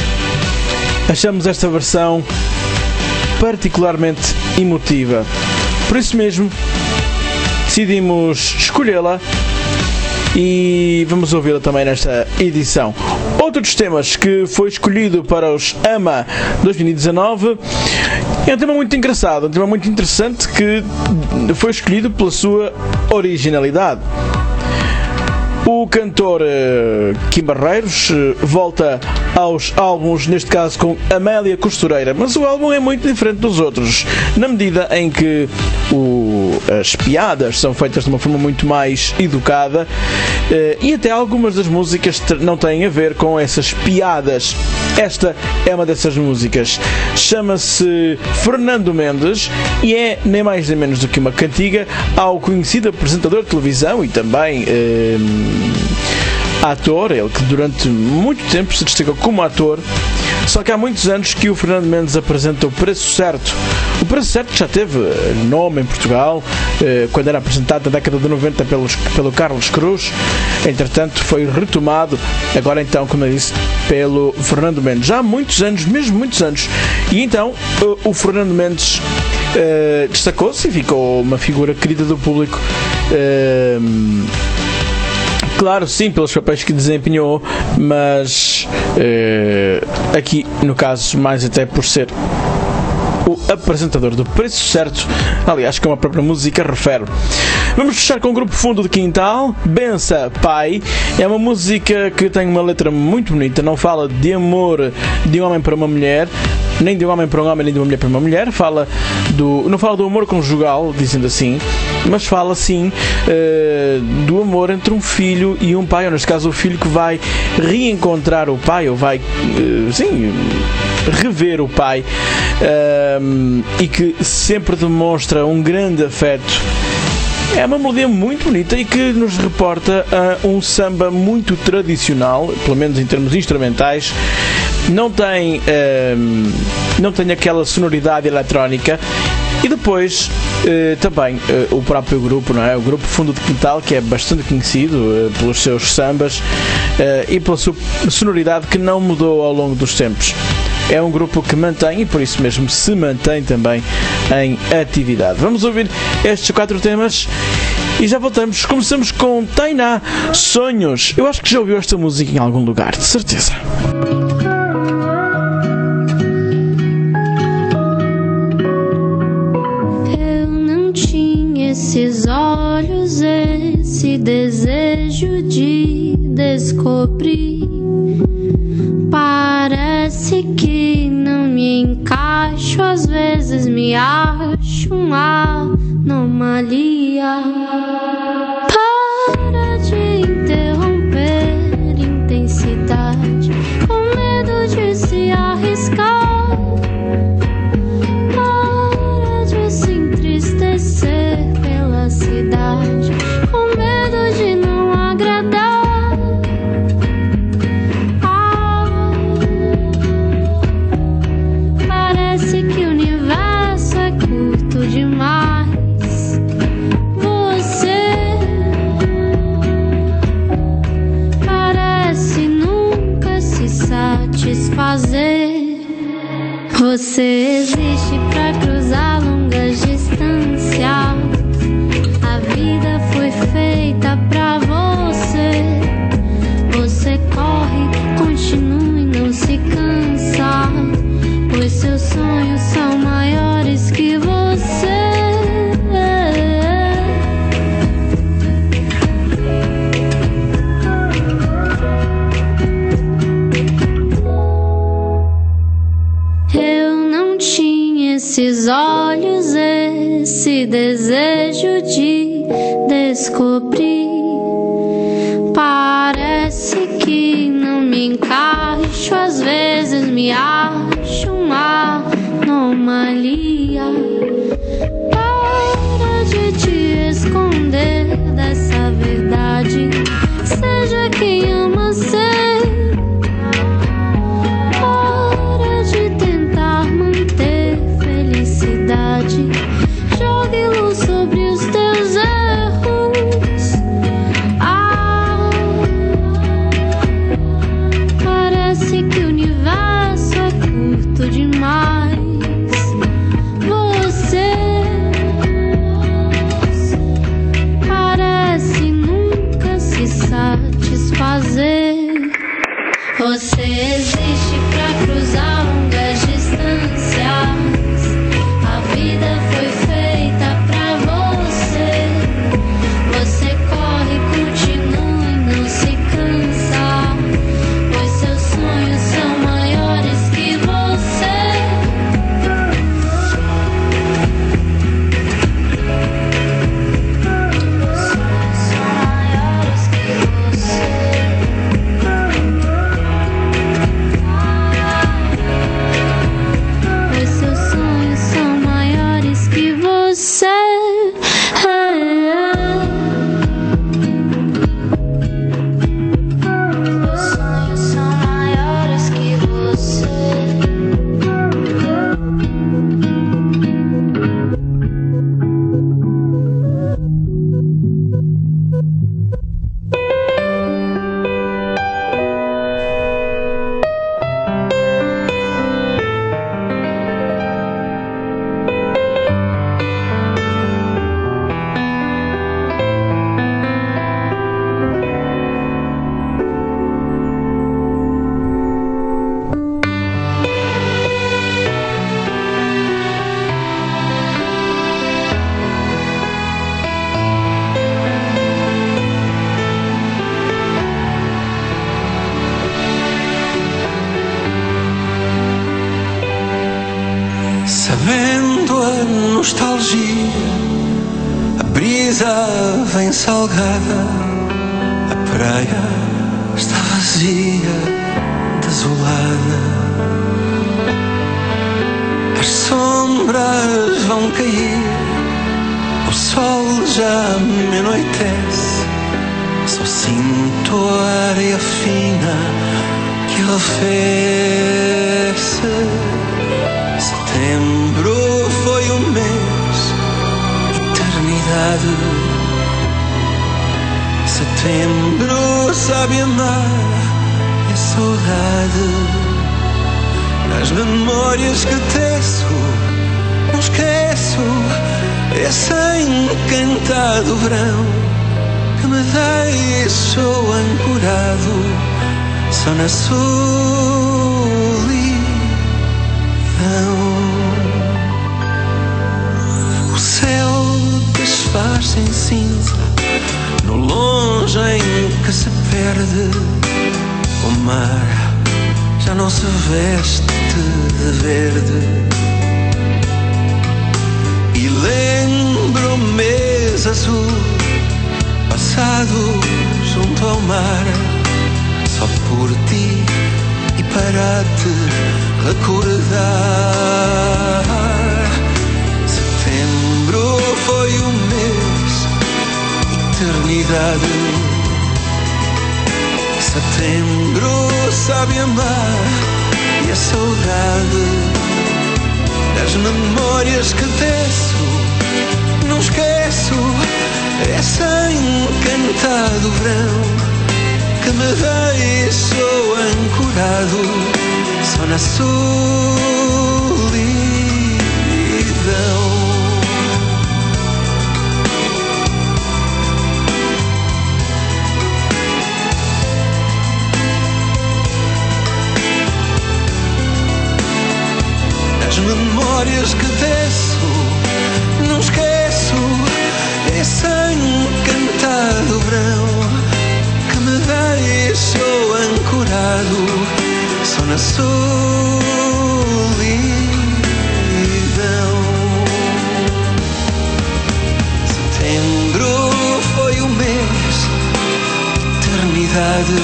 Achamos esta versão particularmente emotiva, por isso mesmo decidimos escolhê-la e vamos ouvi-la também nesta edição. Outro dos temas que foi escolhido para os AMA dois mil e dezanove é um tema muito engraçado, um tema muito interessante que foi escolhido pela sua originalidade. O cantor uh, Kim Barreiros uh, volta aos álbuns, neste caso com Amélia Costureira, mas o álbum é muito diferente dos outros, na medida em que o, as piadas são feitas de uma forma muito mais educada uh, e até algumas das músicas não têm a ver com essas piadas. Esta é uma dessas músicas, chama-se Fernando Mendes e é nem mais nem menos do que uma cantiga ao conhecido apresentador de televisão e também uh, ator, ele que durante muito tempo se destacou como ator, só que há muitos anos que o Fernando Mendes apresenta o Preço Certo. O Preço Certo já teve nome em Portugal, quando era apresentado na década de noventa pelos, pelo Carlos Cruz, entretanto foi retomado, agora então, como eu disse, pelo Fernando Mendes, já há muitos anos, mesmo muitos anos, e então o Fernando Mendes uh, destacou-se e ficou uma figura querida do público. Uh, Claro, sim, pelos papéis que desempenhou, mas uh, aqui, no caso, mais até por ser o apresentador do Preço Certo, aliás, como a própria música refere. Vamos fechar com o grupo Fundo de Quintal, Bença Pai. É uma música que tem uma letra muito bonita, não fala de amor de um homem para uma mulher, nem de um homem para um homem, nem de uma mulher para uma mulher, fala do, não fala do amor conjugal, dizendo assim, mas fala sim uh, do amor entre um filho e um pai, ou neste caso o filho que vai reencontrar o pai, ou vai, uh, sim, rever o pai, uh, e que sempre demonstra um grande afeto. É uma melodia muito bonita e que nos reporta a um samba muito tradicional, pelo menos em termos instrumentais. Não tem, um, não tem aquela sonoridade eletrónica. E depois uh, também uh, o próprio grupo, não é? O grupo Fundo de Quintal, que é bastante conhecido uh, pelos seus sambas uh, e pela sua sonoridade que não mudou ao longo dos tempos. É um grupo que mantém e por isso mesmo se mantém também em atividade. Vamos ouvir estes quatro temas e já voltamos. Começamos com Tainá, Sonhos. Eu acho que já ouviu esta música em algum lugar, de certeza. Eu não tinha esses olhos, esse desejo de descobrir. Parece que não me encaixo, às vezes me acho uma anomalia. Para Você existe pra cruzar longas distâncias. A vida foi feita pra você. Você corre, continua e não se cansa, pois seus sonhos são maiores que você. Eu não tinha esses olhos, esse desejo de descobrir. Parece que não me encaixo, às vezes me acho uma anomalia. Para de te esconder dessa verdade, seja quem ama ser. Para de tentar manter felicidade, jogue luz sobre os teus erros. Ah, parece que o universo é curto demais. Você parece nunca se satisfazer. Você existe pra cruzar longas distâncias. A vida foi feita pra você. Você corre, continua e não se cansa, pois seus sonhos são maiores que você. Seus sonhos são maiores que você. Pois seus sonhos são maiores que você. Seus sonhos são maiores que você. Sabendo a nostalgia, a brisa vem salgada, a praia está vazia, desolada. As sombras vão cair, o sol já me anoitece. Só sinto a areia fina que arrefece. Setembro foi um mês, eternidade. Setembro sabe amar, é saudade. Nas memórias que teço, não esqueço esse encantado verão que me deixou ancorado só na solidão. O céu desfaz-se em cinza, no longe em que se perde. O mar já não se veste de verde. E lembro o mês azul passado junto ao mar, só por ti e para te recordar. Setembro foi um mês, eternidade. Setembro sabe amar e a saudade. Das memórias que teço, não esqueço esse encantado verão que me deixou ancorado só na solidão. memórias que desço, não esqueço esse encantado verão que me deixou ancorado só na solidão. Setembro foi o mês de eternidade.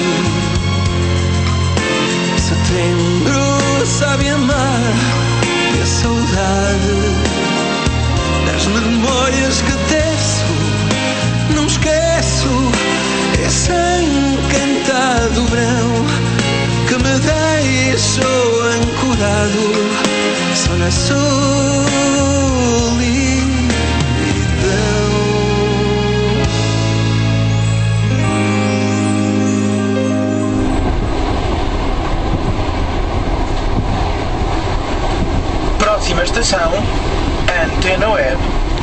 Setembro sabe amar e a saudade das memórias que desço, não esqueço esse encantado verão que me deixou ancorado só na solidão. Próxima estação, Antena Web.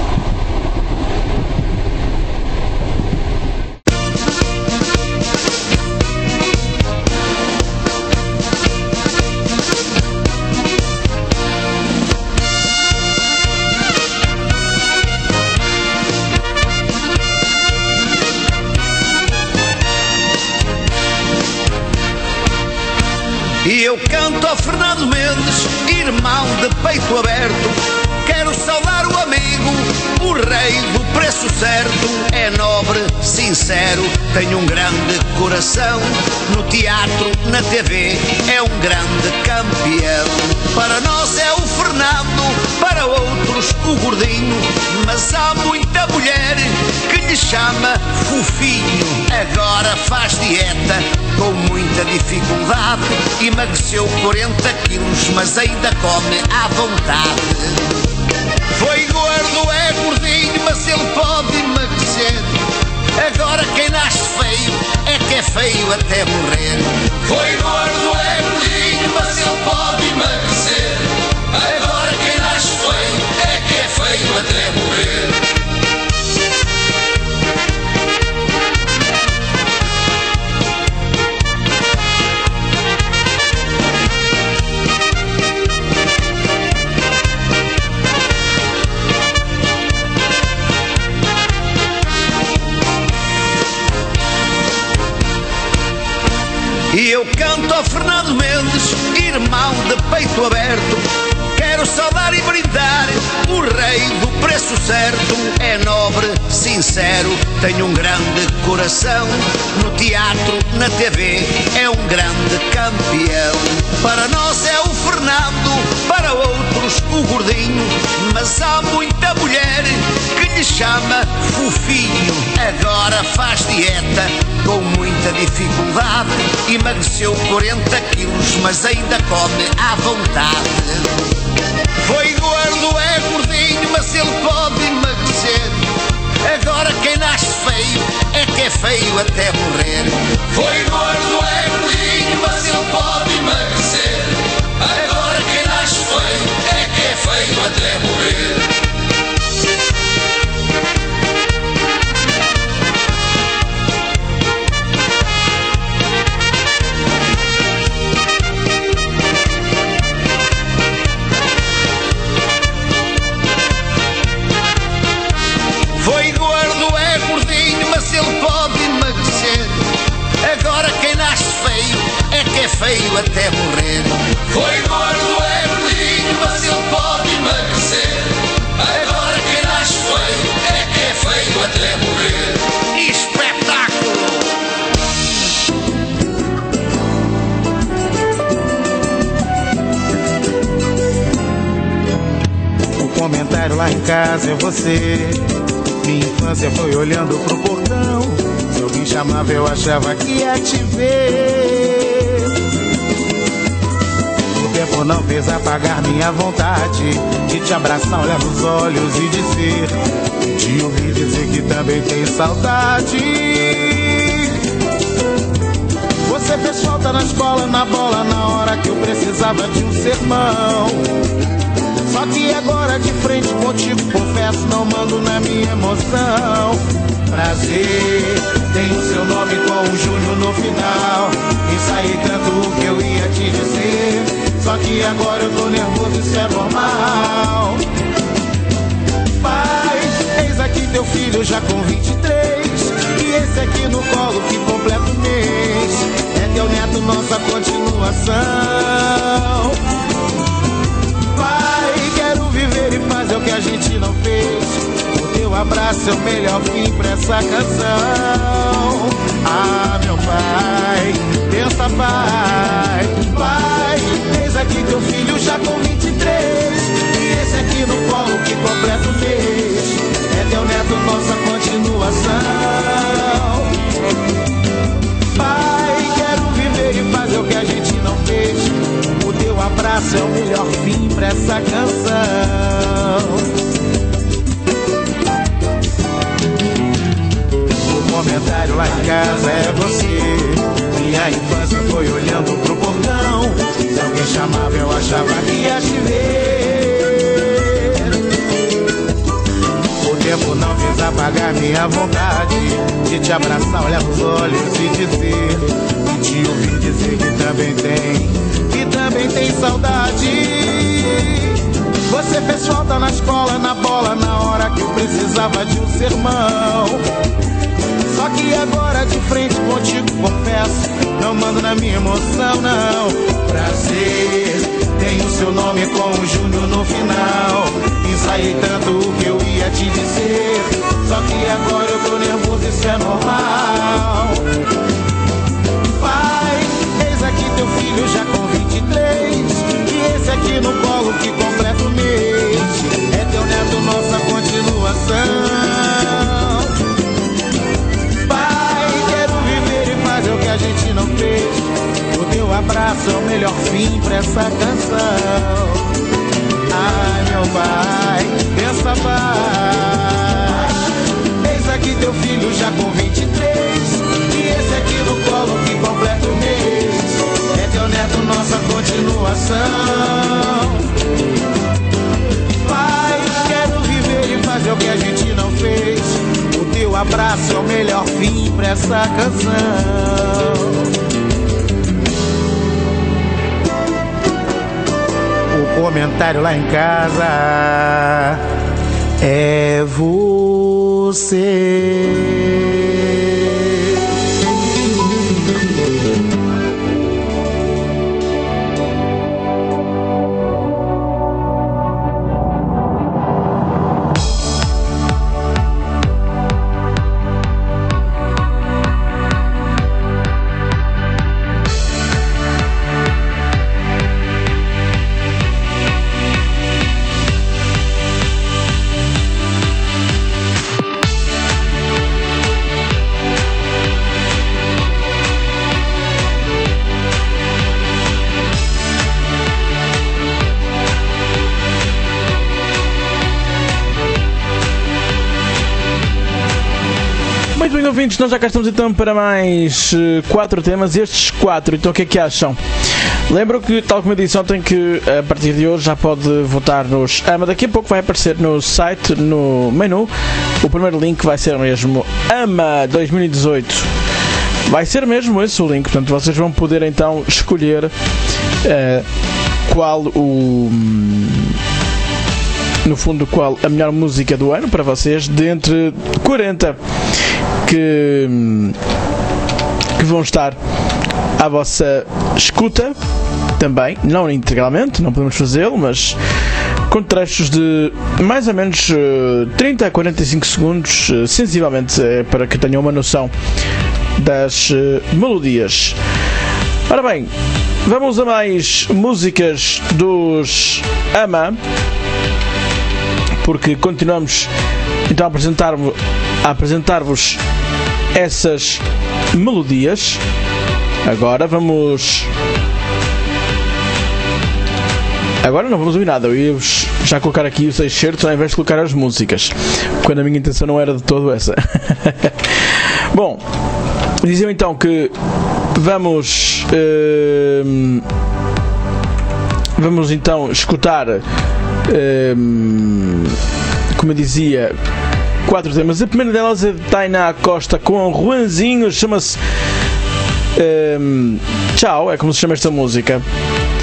E eu canto a Fernando Mendes, irmão de peito aberto. Quero saudar o amigo, o rei do preço certo. É nobre, sincero, tem um grande coração. No teatro, na T V, é um grande campeão. Para nós é o Fernando, para outros o gordinho. Mas há muita mulher que lhe chama fofinho. Agora faz dieta com muita dificuldade. Emagreceu quarenta quilos, mas ainda come à vontade. Foi gordo, é gordinho, mas ele pode emagrecer. Agora quem nasce feio é que é feio até morrer. Foi gordo, é gordinho, mas ele pode emagrecer. Agora quem nasce feio é que é feio até morrer. E eu canto a Fernando Mendes, irmão de peito aberto. Quero saudar e brindar o rei do preço certo. É nobre, sincero, tem um grande coração. No teatro, na T V, é um grande campeão. Para nós é o Fernando, para outros o gordinho. Mas há muita mulher que lhe chama fofinho. Agora faz dieta com muita dificuldade. Emagreceu quarenta quilos, mas ainda come à vontade. Foi gordo, é gordinho, mas ele pode emagrecer. Agora quem nasce feio é que é feio até morrer. Foi gordo, é gordinho, mas ele pode emagrecer. Agora quem nasce feio é que é feio até morrer. Foi gordo, é gordinho, mas ele pode emagrecer. Agora quem nasce feio é que é feio até morrer. Foi gordo, é gordinho, mas ele pode emagrecer. Agora quem nasce feio é que é feio até morrer. Espetáculo! O comentário lá em casa é você. Minha infância foi olhando pro portão. Se alguém chamava eu achava que ia te ver. O tempo não fez apagar minha vontade de te abraçar, olhar nos olhos e dizer, de ouvir dizer que também tem saudade. Você fez falta na escola, na bola, na hora que eu precisava de um sermão. Só que agora de frente contigo, confesso, não mando na minha emoção. Prazer, tem o seu nome com o Júnior no final. Ensaiei tanto o que eu ia te dizer. Só que agora eu tô nervoso, isso é normal. Pai, eis aqui teu filho já com vinte e três, e esse aqui no colo que completa o mês. É teu neto, nossa continuação. Pai, quero viver e fazer o que a gente não fez. O teu abraço é o melhor fim pra essa canção. Ah, meu pai, pensa, pai. Pai, eis aqui teu filho já com vinte e três, e esse aqui no colo que completa o mês. É teu neto, nossa continuação. Pai, quero viver e fazer o que a gente não fez. O teu abraço é o melhor fim pra essa canção. O comentário lá em casa é você. Minha infância foi olhando pro portão. Se alguém chamava eu achava que ia te ver. O tempo não fez apagar minha vontade de te abraçar, olhar nos olhos e dizer, e te ouvir dizer que também tem, que também tem saudade. Você fez falta na escola, na bola, na hora que eu precisava de um sermão. Só que agora de frente contigo, confesso, não mando na minha emoção, não. Prazer, tem o seu nome com o Júnior no final. Ensaiei tanto o que eu ia te dizer, só que agora eu tô nervoso, isso é normal. Pai, eis aqui teu filho já com vinte e três, e esse aqui no colo que completa o mês. É teu neto, nossa continuação. O que a gente não fez. O teu abraço é o melhor fim pra essa canção. Ai, meu pai, pensa, pai. Eis aqui teu filho já com vinte e três, e esse aqui no colo que completa o mês. É teu neto, nossa continuação. Pai, quero viver e fazer o que a gente não fez. O teu abraço é o melhor fim pra essa canção. O comentário lá em casa é você. Muito bem, ouvintes, nós já cá estamos então para mais uh, quatro temas. Estes quatro, então o que é que acham? Lembro que, tal como eu disse ontem, que a partir de hoje já pode votar nos AMA. Daqui a pouco vai aparecer no site, no menu, o primeiro link vai ser mesmo AMA dois mil e dezoito. Vai ser mesmo esse o link, portanto vocês vão poder então escolher uh, qual o... no fundo, qual a melhor música do ano para vocês, de entre quarenta que, que vão estar à vossa escuta também, não integralmente, não podemos fazê-lo, mas com trechos de mais ou menos uh, trinta a quarenta e cinco segundos, uh, sensivelmente, uh, para que tenham uma noção das uh, melodias. Ora bem, vamos a mais músicas dos AMA, porque continuamos então a apresentar-vos, a apresentar-vos essas melodias. Agora vamos... Agora não vamos ouvir nada, eu ia já colocar aqui os excertos ao invés de colocar as músicas, quando a minha intenção não era de todo essa. Bom, diziam então que vamos... Uh, vamos então escutar... Um, como eu dizia, quatro temas. A primeira delas é de Tainá Costa com Juanzinho, chama-se um, Tchau, é como se chama esta música.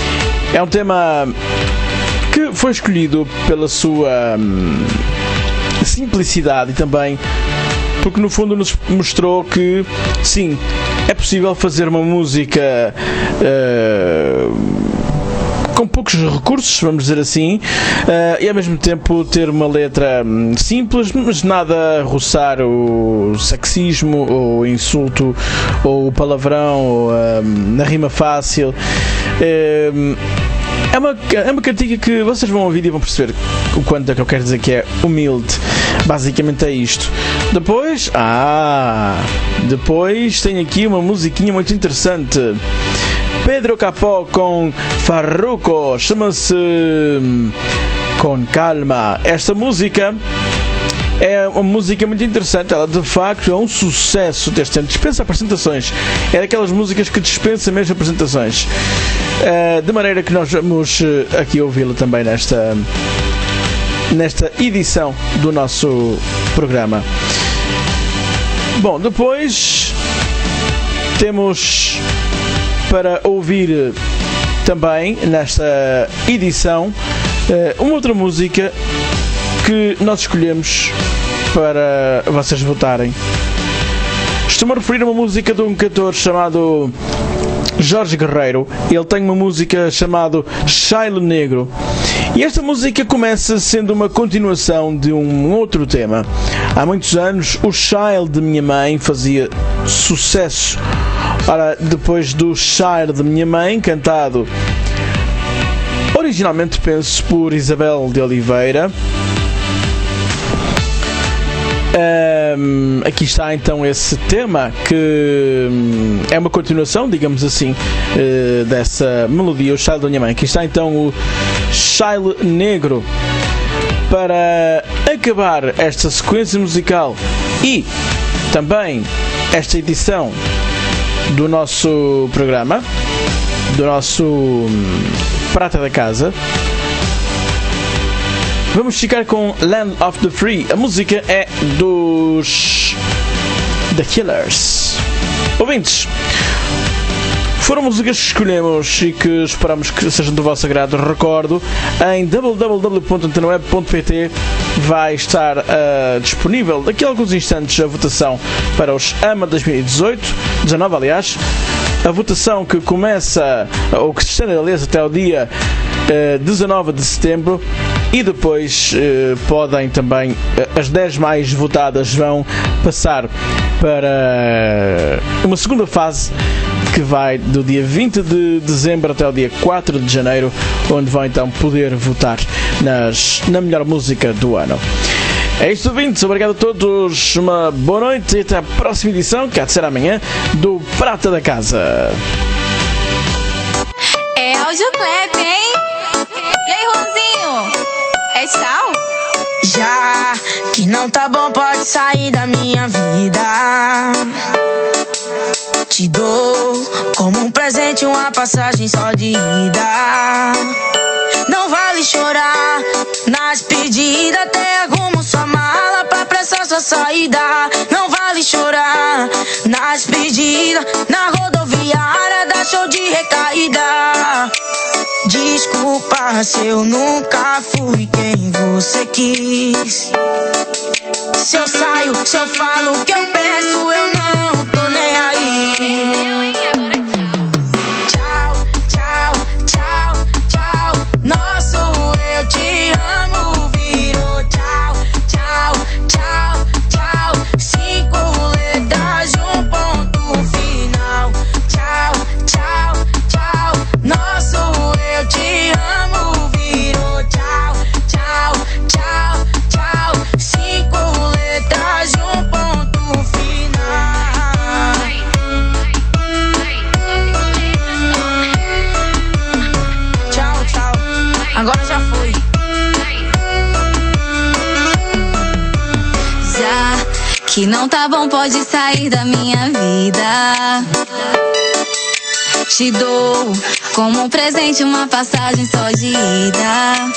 É um tema que foi escolhido pela sua hum, simplicidade e também porque no fundo nos mostrou que sim, é possível fazer uma música uh, com poucos recursos, vamos dizer assim, uh, e ao mesmo tempo ter uma letra um, simples, mas nada a roçar o sexismo ou o insulto ou o palavrão ou, um, na rima fácil. Uh, É uma, é uma cantiga que vocês vão ouvir e vão perceber o quanto é que eu quero dizer que é humilde. Basicamente é isto. Depois, ah, depois tem aqui uma musiquinha muito interessante. Pedro Capó com Farruko, chama-se Com Calma. Esta música é uma música muito interessante, ela de facto é um sucesso deste ano, dispensa apresentações, é daquelas músicas que dispensa mesmo apresentações, uh, de maneira que nós vamos uh, aqui ouvi-la também nesta, nesta edição do nosso programa. Bom, depois temos para ouvir também nesta edição uh, uma outra música que nós escolhemos para vocês votarem. Estou-me a referir a uma música de um cantor chamado Jorge Guerreiro. Ele tem uma música chamada Child Negro. E esta música começa sendo uma continuação de um outro tema. Há muitos anos o Child de Minha Mãe fazia sucesso. Ora, depois do Child de Minha Mãe, cantado originalmente, penso, por Isabel de Oliveira, Um, aqui está então esse tema que um, é uma continuação, digamos assim, uh, dessa melodia, o Child da Minha Mãe. Aqui está então o Child Negro para acabar esta sequência musical e também esta edição do nosso programa, do nosso um, Prata da Casa. Vamos ficar com Land of the Free. A música é dos The Killers. Ouvintes, foram músicas que escolhemos e que esperamos que sejam do vosso agrado. Recordo, em w w w ponto antena web ponto p t vai estar uh, disponível daqui a alguns instantes a votação para os AMA dois mil e dezoito, dezanove aliás. A votação que começa, ou que se estende aliás até o dia uh, dezanove de setembro. E depois eh, podem também, as dez mais votadas vão passar para uma segunda fase que vai do dia vinte de dezembro até o dia quatro de janeiro, onde vão então poder votar nas, na melhor música do ano. É isto, ouvintes. Obrigado a todos, uma boa noite e até a próxima edição, que há de ser amanhã, do Prata da Casa. É Audioclap, hein? E aí, Ronzinho? É sal? Já que não tá bom, pode sair da minha vida. Te dou como um presente uma passagem só de ida. Não vale chorar na despedida, até arrumo sua mala pra apressar sua saída. Não vale chorar na despedida, na rodoviária dá show de recaída. Desculpa se eu nunca fui quem você quis. Se eu saio, se eu falo o que eu penso, eu não tô nem aí. Tchau, tchau, tchau, tchau. Nosso eu te amo virou tchau, tchau, tchau, tchau. Cinco letras de um ponto final. Tchau, tchau, tchau. Nosso eu te amo virou tchau, tchau, tchau, tchau. Cinco letras de um ponto final. Tchau, tchau. Agora já foi. Já que não tá bom, pode sair da minha vida. Te dou como um presente uma passagem só de ida.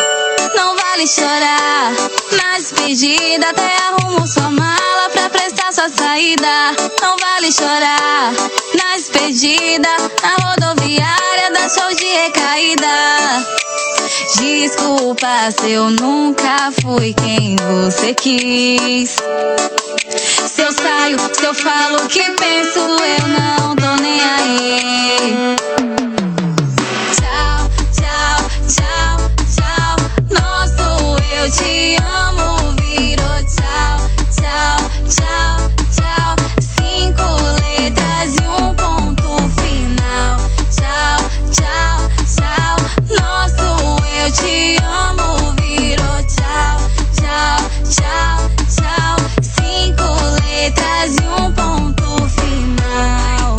Não vale chorar na despedida, até arrumo sua mala pra prestar sua saída, não vale chorar. Na despedida, na rodoviária, dá show de recaída. Desculpa se eu nunca fui quem você quis. Se eu saio, se eu falo o que penso, eu não tô nem aí. Tchau, tchau, tchau, tchau. Nosso eu te amo virou tchau, tchau, tchau, tchau. Cinco letras e um ponto final. Tchau, tchau, tchau. Nosso eu te amo virou tchau, tchau, tchau, tchau. Cinco letras e um ponto final.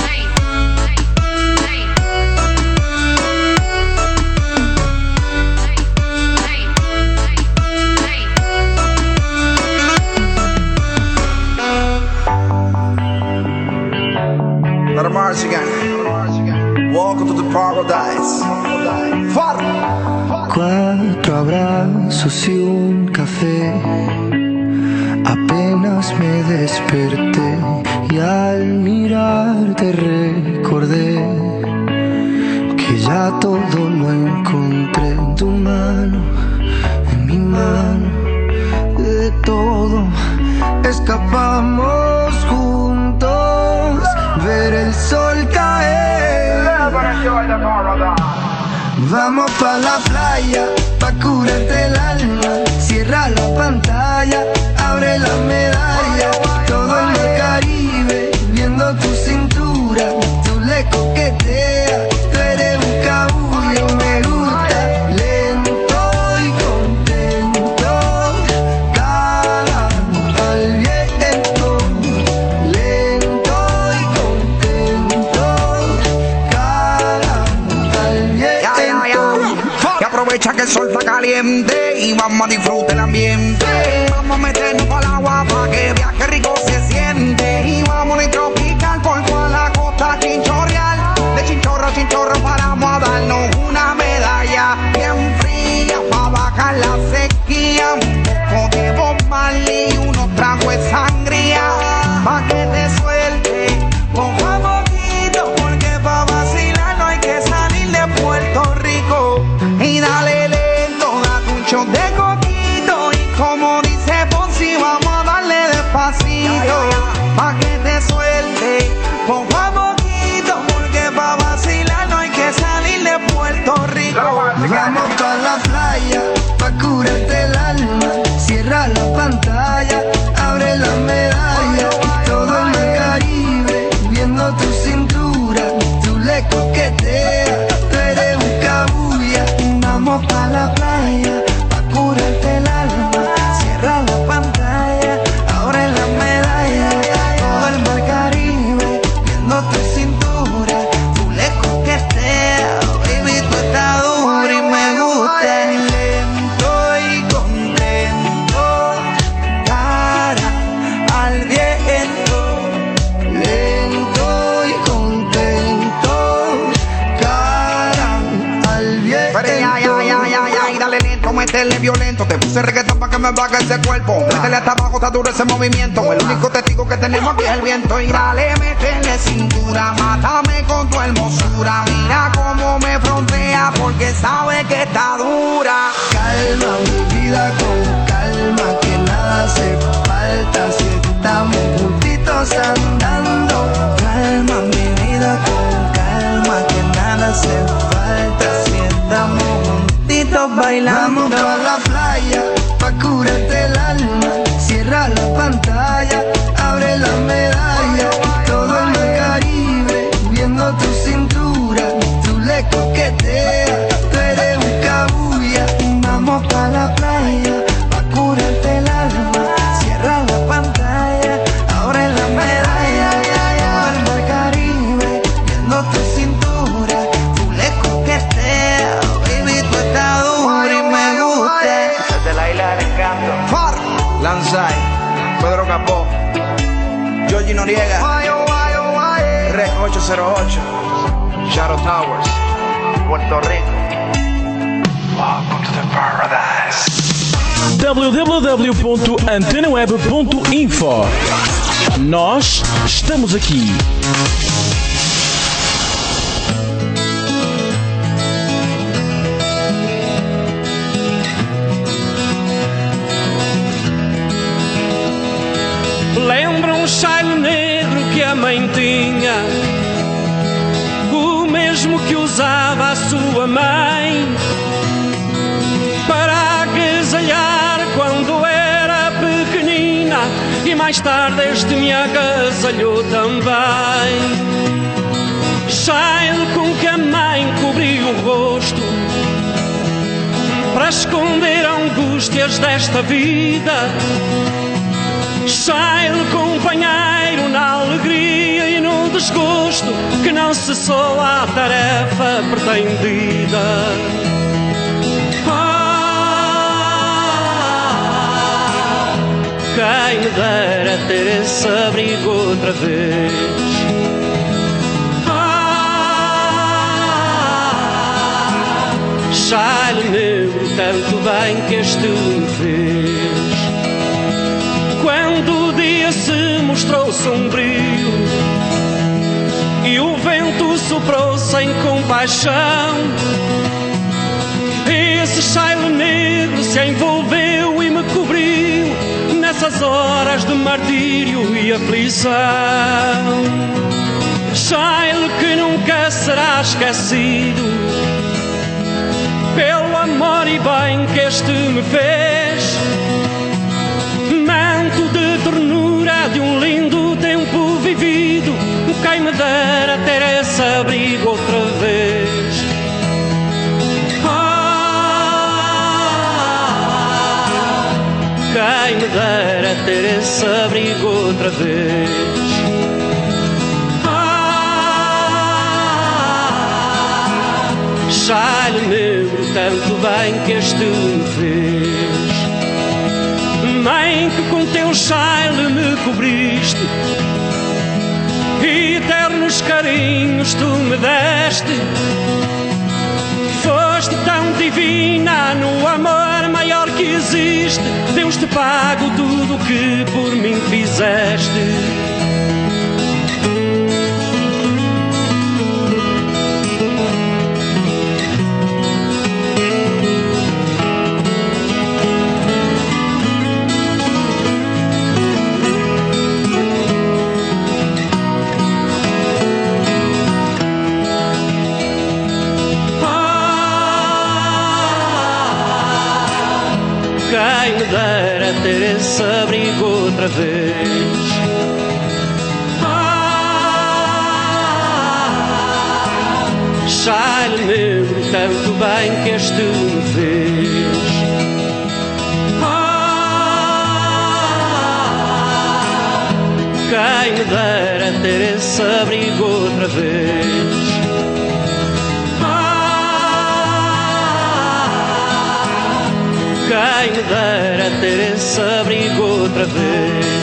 Let 'em march again. Welcome to the paradise. Cuatro abrazos y un café. Apenas me desperté y al mirarte recordé que ya todo lo encontré en tu mano, en mi mano. De todo escapamos juntos, ver el sol caer. Vamos pa' la playa, pa' curarte el alma. Cierra la pantalla, abre la medalla. Todo en el Caribe, viendo tu cintura. Tú le coqueteas, tú eres un cabullo. Me gusta lento y contento, cara al viento. Lento y contento, cara al viento. Y aprovecha que el sol está caliente y vamos a disfrutar el ambiente. Vamos a meternos para el agua para que viaje rico se siente. Y vamos a tropical por toda la costa chinchorreal. De chinchorro a chinchorro paramos a darnos una medalla bien fría para bajar la sequía. Un poco de Bob Marley y unos tragos de sangría pa' que te suelte poco a poquito, porque pa' vacilar no hay que salir de Puerto Rico. Y dale lento, date un shot de coquito. Y como dice Ponzi, vamos a darle despacito pa' que te suelte poco a poquito, porque pa' vacilar no hay que salir de Puerto Rico. Vamos pa' la playa, pa' curarte el alma. Cierra la pantalla, abre la medalla. Todo en el Caribe, viendo tu cintura. Tú le coqueteas, tú eres un cabulla. Vamos pa' la playa, pa' curarte el alma. Cierra la pantalla, abre la medalla. Todo el mar Caribe, viendo tu cintura. Tú le coqueteas, baby, tú estás dura y me gusta. Lento y contento, cara al viento. Lento y contento, cara al viento. Pero ya, ya, ya, ya, ya, y dale lento, métele violento. Te puse reggaetón pa' que me baje ese cuerpo. Métele hasta abajo, está duro ese movimiento. El único testigo que tenemos aquí es el viento. Y dale, métele cintura, mátame con tu hermosura. Mira cómo me frontea, porque sabe que está dura. Calma mi vida con calma, que nada hace falta si estamos juntitos andando. Calma mi vida con calma, que nada hace falta si estamos juntitos bailando. Vamos pa' la playa, pa' curarte el alma. Cierra la pantalla, abre la medalla. Todo en el Caribe, viendo tu cintura. Tú le coqueteas, tú eres un cabulla. Vamos pa' la playa, pa' curarte el alma. Cierra la pantalla, abre la medalla. Todo el mar Caribe, viendo tu cintura. Tú le coqueteas, baby, tú estás dura y me gusta. Desde la isla del encanto. Far, Lanzai, Pedro Capó, Georgie Noriega, Rec ocho cero ocho, Shadow Towers, Puerto Rico. Welcome to the paradise. w w w ponto antena web ponto info Nós estamos aqui. Lembra um chale negro que a mãe tinha, o mesmo que usava a sua mãe para agasalhar quando era pequenina, e mais tarde este me agasalhou também. Chale com que a mãe cobriu o rosto para esconder angústias desta vida. Chale, companheiro, na alegria e no desgosto, que não cessou a tarefa pretendida. Ah, quem me dera ter esse abrigo outra vez. Ah, chale negro, tanto bem que este me fez. Quando o dia se mostrou sombrio e o vento soprou sem compaixão, esse chale negro se envolveu e me cobriu nessas horas de martírio e aflição. Chale que nunca será esquecido pelo amor e bem que este me fez. Manto de ternura de um lindo tempo vivido, quem me dera ter esse abrigo outra vez. Ah, quem me dera ter esse abrigo outra vez. Ah, chale negro, tanto bem que este me fez. Mãe, que com teu chale me cobriste e eternos carinhos tu me deste, foste tão divina no amor maior que existe. Deus te pago tudo o que por mim fizeste. Quem me dera ter esse abrigo outra vez. Ah, chale negro, tanto bem que este me fez. Ah, quem me dera ter esse abrigo outra vez. Quem me dera ter esse abrigo outra vez.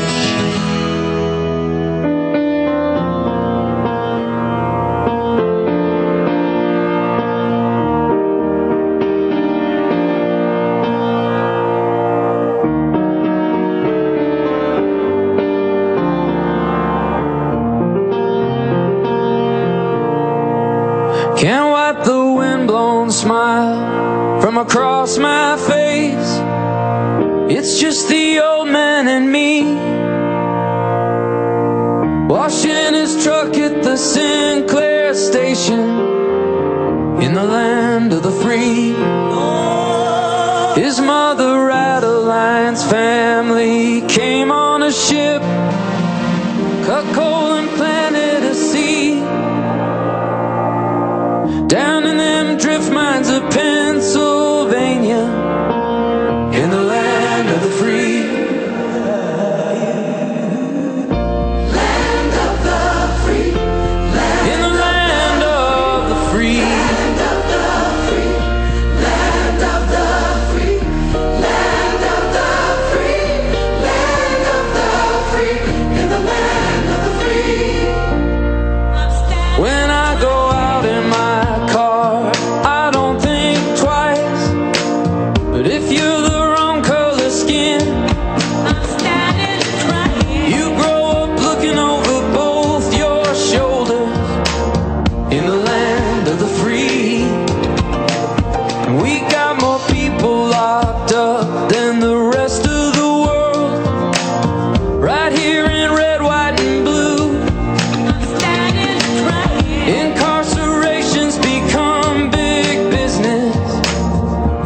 Can't wipe the windblown smile from across my face. It's just the old man and me, washing his truck at the Sinclair station in the land of the free. His mother, Adeline's family, came on a ship, cut coal and planted a seed down in them drift mines of Pennsylvania, in the land of the free. Land of the free. Land in the land of the free. Land of the free. Land of the free. Land of the free. Land of the free. In the land of the free. When I go out in my car, I don't think twice. But if you're the wrong color skin, I'm standing right here. You grow up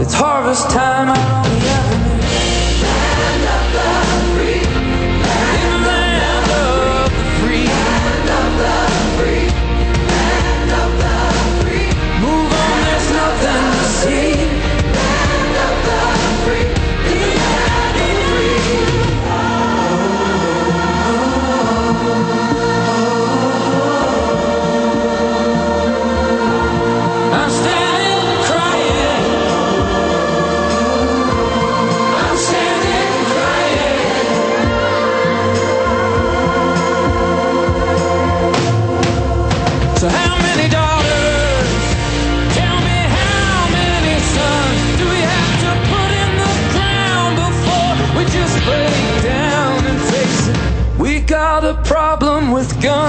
It's harvest time out on the avenue. Land of the free, land, land of the free, land of the free, land of the free. Move on, there's nothing to see. Land of the free, land of the free. I'm standing crying. I'm standing crying. So how many daughters? Tell me how many sons do we have to put in the ground before we just break down and face it? We got a problem with guns.